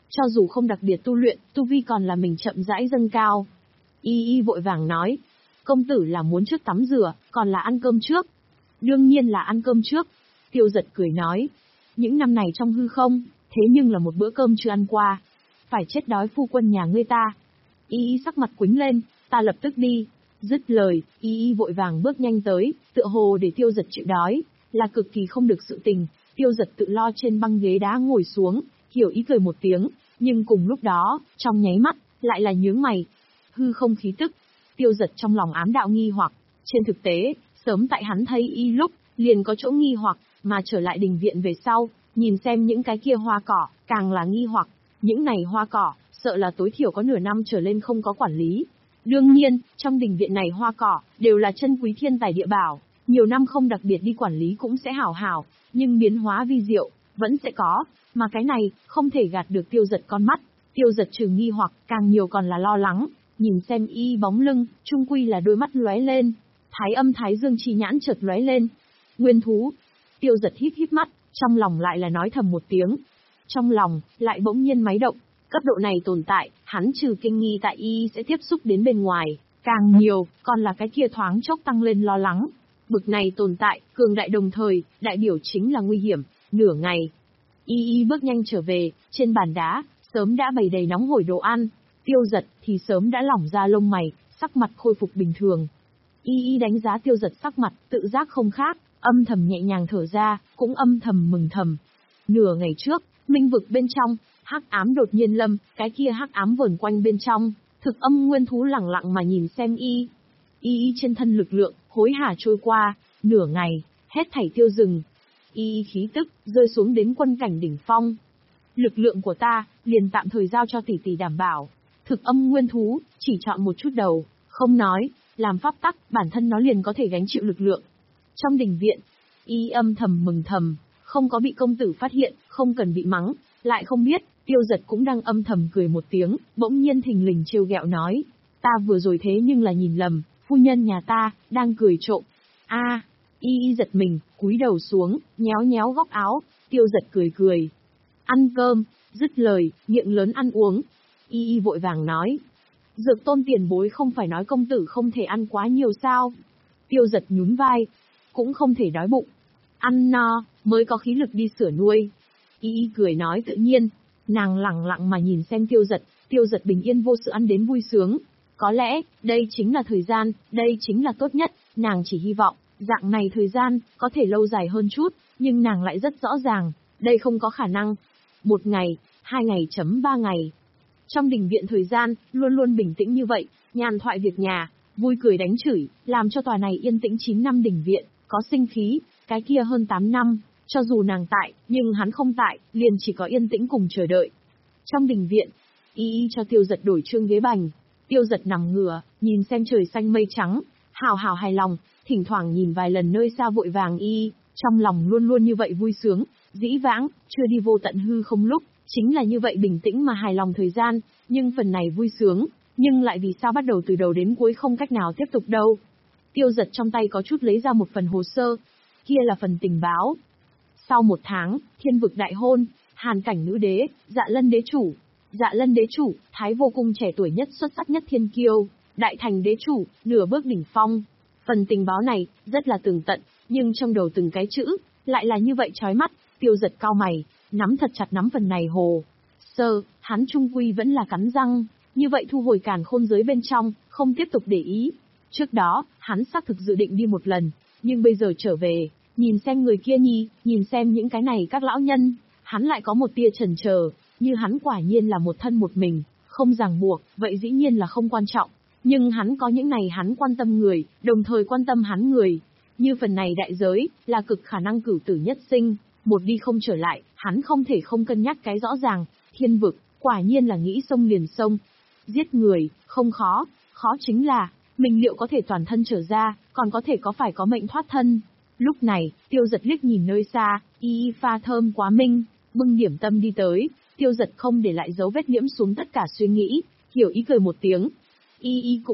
Cho dù không đặc biệt tu luyện, tu vi còn là mình chậm rãi dâng cao. Y Y vội vàng nói, công tử là muốn trước tắm rửa, còn là ăn cơm trước? Đương nhiên là ăn cơm trước. Tiêu Giật cười nói, những năm này trong hư không, thế nhưng là một bữa cơm chưa ăn qua. Phải chết đói phu quân nhà ngươi ta. Y Y sắc mặt quĩnh lên, ta lập tức đi. Dứt lời, Y Y vội vàng bước nhanh tới, tựa hồ để Tiêu Giật chịu đói, là cực kỳ không được sự tình. Tiêu Giật tự lo trên băng ghế đá ngồi xuống, hiểu ý cười một tiếng, nhưng cùng lúc đó, trong nháy mắt, lại là nhướng mày. Hư không khí tức. Tiêu Giật trong lòng ám đạo nghi hoặc, trên thực tế, sớm tại hắn thấy Y lúc, liền có chỗ nghi hoặc, mà trở lại đình viện về sau, nhìn xem những cái kia hoa cỏ, càng là nghi hoặc, những này hoa cỏ, sợ là tối thiểu có nửa năm trở lên không có quản lý. Đương nhiên, trong đình viện này hoa cỏ, đều là chân quý thiên tài địa bảo, nhiều năm không đặc biệt đi quản lý cũng sẽ hảo hảo, nhưng biến hóa vi diệu, vẫn sẽ có, mà cái này, không thể gạt được Tiêu Giật con mắt. Tiêu Giật trừ nghi hoặc, càng nhiều còn là lo lắng, nhìn xem Y bóng lưng, trung quy là đôi mắt lóe lên, thái âm thái dương chi nhãn chợt lóe lên. Nguyên thú. Tiêu Giật híp híp mắt, trong lòng lại là nói thầm một tiếng. Trong lòng, lại bỗng nhiên máy động, cấp độ này tồn tại, hắn trừ kinh nghi tại Y sẽ tiếp xúc đến bên ngoài, càng nhiều, còn là cái kia thoáng chốc tăng lên lo lắng. Bực này tồn tại, cường đại đồng thời, đại biểu chính là nguy hiểm. Nửa ngày, Y Y bước nhanh trở về, trên bàn đá, sớm đã bày đầy nóng hổi đồ ăn. Tiêu Giật thì sớm đã lỏng ra lông mày, sắc mặt khôi phục bình thường. Y Y đánh giá Tiêu Giật sắc mặt, tự giác không khác, âm thầm nhẹ nhàng thở ra, cũng âm thầm mừng thầm. Nửa ngày trước, minh vực bên trong, hắc ám đột nhiên lâm, cái kia hắc ám vờn quanh bên trong, thực âm nguyên thú lẳng lặng mà nhìn xem Y. Y Y trên thân lực lượng, hối hả trôi qua, nửa ngày, hết thảy tiêu dừng. Y Y khí tức, rơi xuống đến quân cảnh đỉnh phong. Lực lượng của ta, liền tạm thời giao cho tỷ tỷ đảm bảo. Thực âm nguyên thú, chỉ chọn một chút đầu, không nói, làm pháp tắc, bản thân nó liền có thể gánh chịu lực lượng. Trong đình viện, Y âm thầm mừng thầm, không có bị công tử phát hiện, không cần bị mắng, lại không biết, Tiêu Giật cũng đang âm thầm cười một tiếng, bỗng nhiên thình lình trêu ghẹo nói, ta vừa rồi thế nhưng là nhìn lầm, phu nhân nhà ta, đang cười trộm. A, à, Y Y giật mình, cúi đầu xuống, nhéo nhéo góc áo, Tiêu Giật cười cười. Ăn cơm, dứt lời, miệng lớn ăn uống. Y Y vội vàng nói, Dược Tôn tiền bối không phải nói công tử không thể ăn quá nhiều sao? Tiêu Giật nhún vai, cũng không thể đói bụng. Ăn no, mới có khí lực đi sửa nuôi. Y Y cười nói tự nhiên, nàng lẳng lặng mà nhìn xem Tiêu Giật, Tiêu Giật bình yên vô sự ăn đến vui sướng. Có lẽ, đây chính là thời gian, đây chính là tốt nhất, nàng chỉ hy vọng, dạng này thời gian, có thể lâu dài hơn chút, nhưng nàng lại rất rõ ràng, đây không có khả năng. Một ngày, hai ngày chấm ba ngày. Trong đình viện thời gian, luôn luôn bình tĩnh như vậy, nhàn thoại việc nhà, vui cười đánh chửi, làm cho tòa này yên tĩnh chín năm đình viện, có sinh khí, cái kia hơn tám năm, cho dù nàng tại, nhưng hắn không tại, liền chỉ có yên tĩnh cùng chờ đợi. Trong đình viện, Y Y cho Tiêu Giật đổi trương ghế bành, Tiêu Giật nằm ngửa, nhìn xem trời xanh mây trắng, hào hào hài lòng, thỉnh thoảng nhìn vài lần nơi xa vội vàng Y, trong lòng luôn luôn như vậy vui sướng, dĩ vãng, chưa đi vô tận hư không lúc, chính là như vậy bình tĩnh mà hài lòng thời gian, nhưng phần này vui sướng, nhưng lại vì sao bắt đầu từ đầu đến cuối không cách nào tiếp tục đâu. Tiêu Giật trong tay có chút lấy ra một phần hồ sơ, kia là phần tình báo. Sau một tháng, thiên vực đại hôn, hàn cảnh nữ đế, Dạ Lân đế chủ. Dạ Lân đế chủ, thái vô cung trẻ tuổi nhất xuất sắc nhất thiên kiêu, đại thành đế chủ, nửa bước đỉnh phong. Phần tình báo này, rất là tường tận, nhưng trong đầu từng cái chữ, lại là như vậy chói mắt. Tiêu Giật cau mày, nắm thật chặt nắm phần này hồ sơ, hắn trung quy vẫn là cắn răng, như vậy thu hồi càn khôn giới bên trong, không tiếp tục để ý. Trước đó, hắn xác thực dự định đi một lần, nhưng bây giờ trở về, nhìn xem người kia nhi, nhìn xem những cái này các lão nhân, hắn lại có một tia chần chờ, như hắn quả nhiên là một thân một mình, không ràng buộc, vậy dĩ nhiên là không quan trọng, nhưng hắn có những này hắn quan tâm người, đồng thời quan tâm hắn người, như phần này đại giới, là cực khả năng cửu tử nhất sinh, một đi không trở lại, hắn không thể không cân nhắc cái rõ ràng, thiên vực, quả nhiên là nghĩ sông liền sông, giết người, không khó, khó chính là, mình liệu có thể toàn thân trở ra, còn có thể có phải có mệnh thoát thân. Lúc này, Tiêu Giật liếc nhìn nơi xa, Y Y pha thơm quá minh, bưng điểm tâm đi tới, Tiêu Giật không để lại dấu vết nhiễm xuống tất cả suy nghĩ, hiểu ý cười một tiếng. Y Y cũng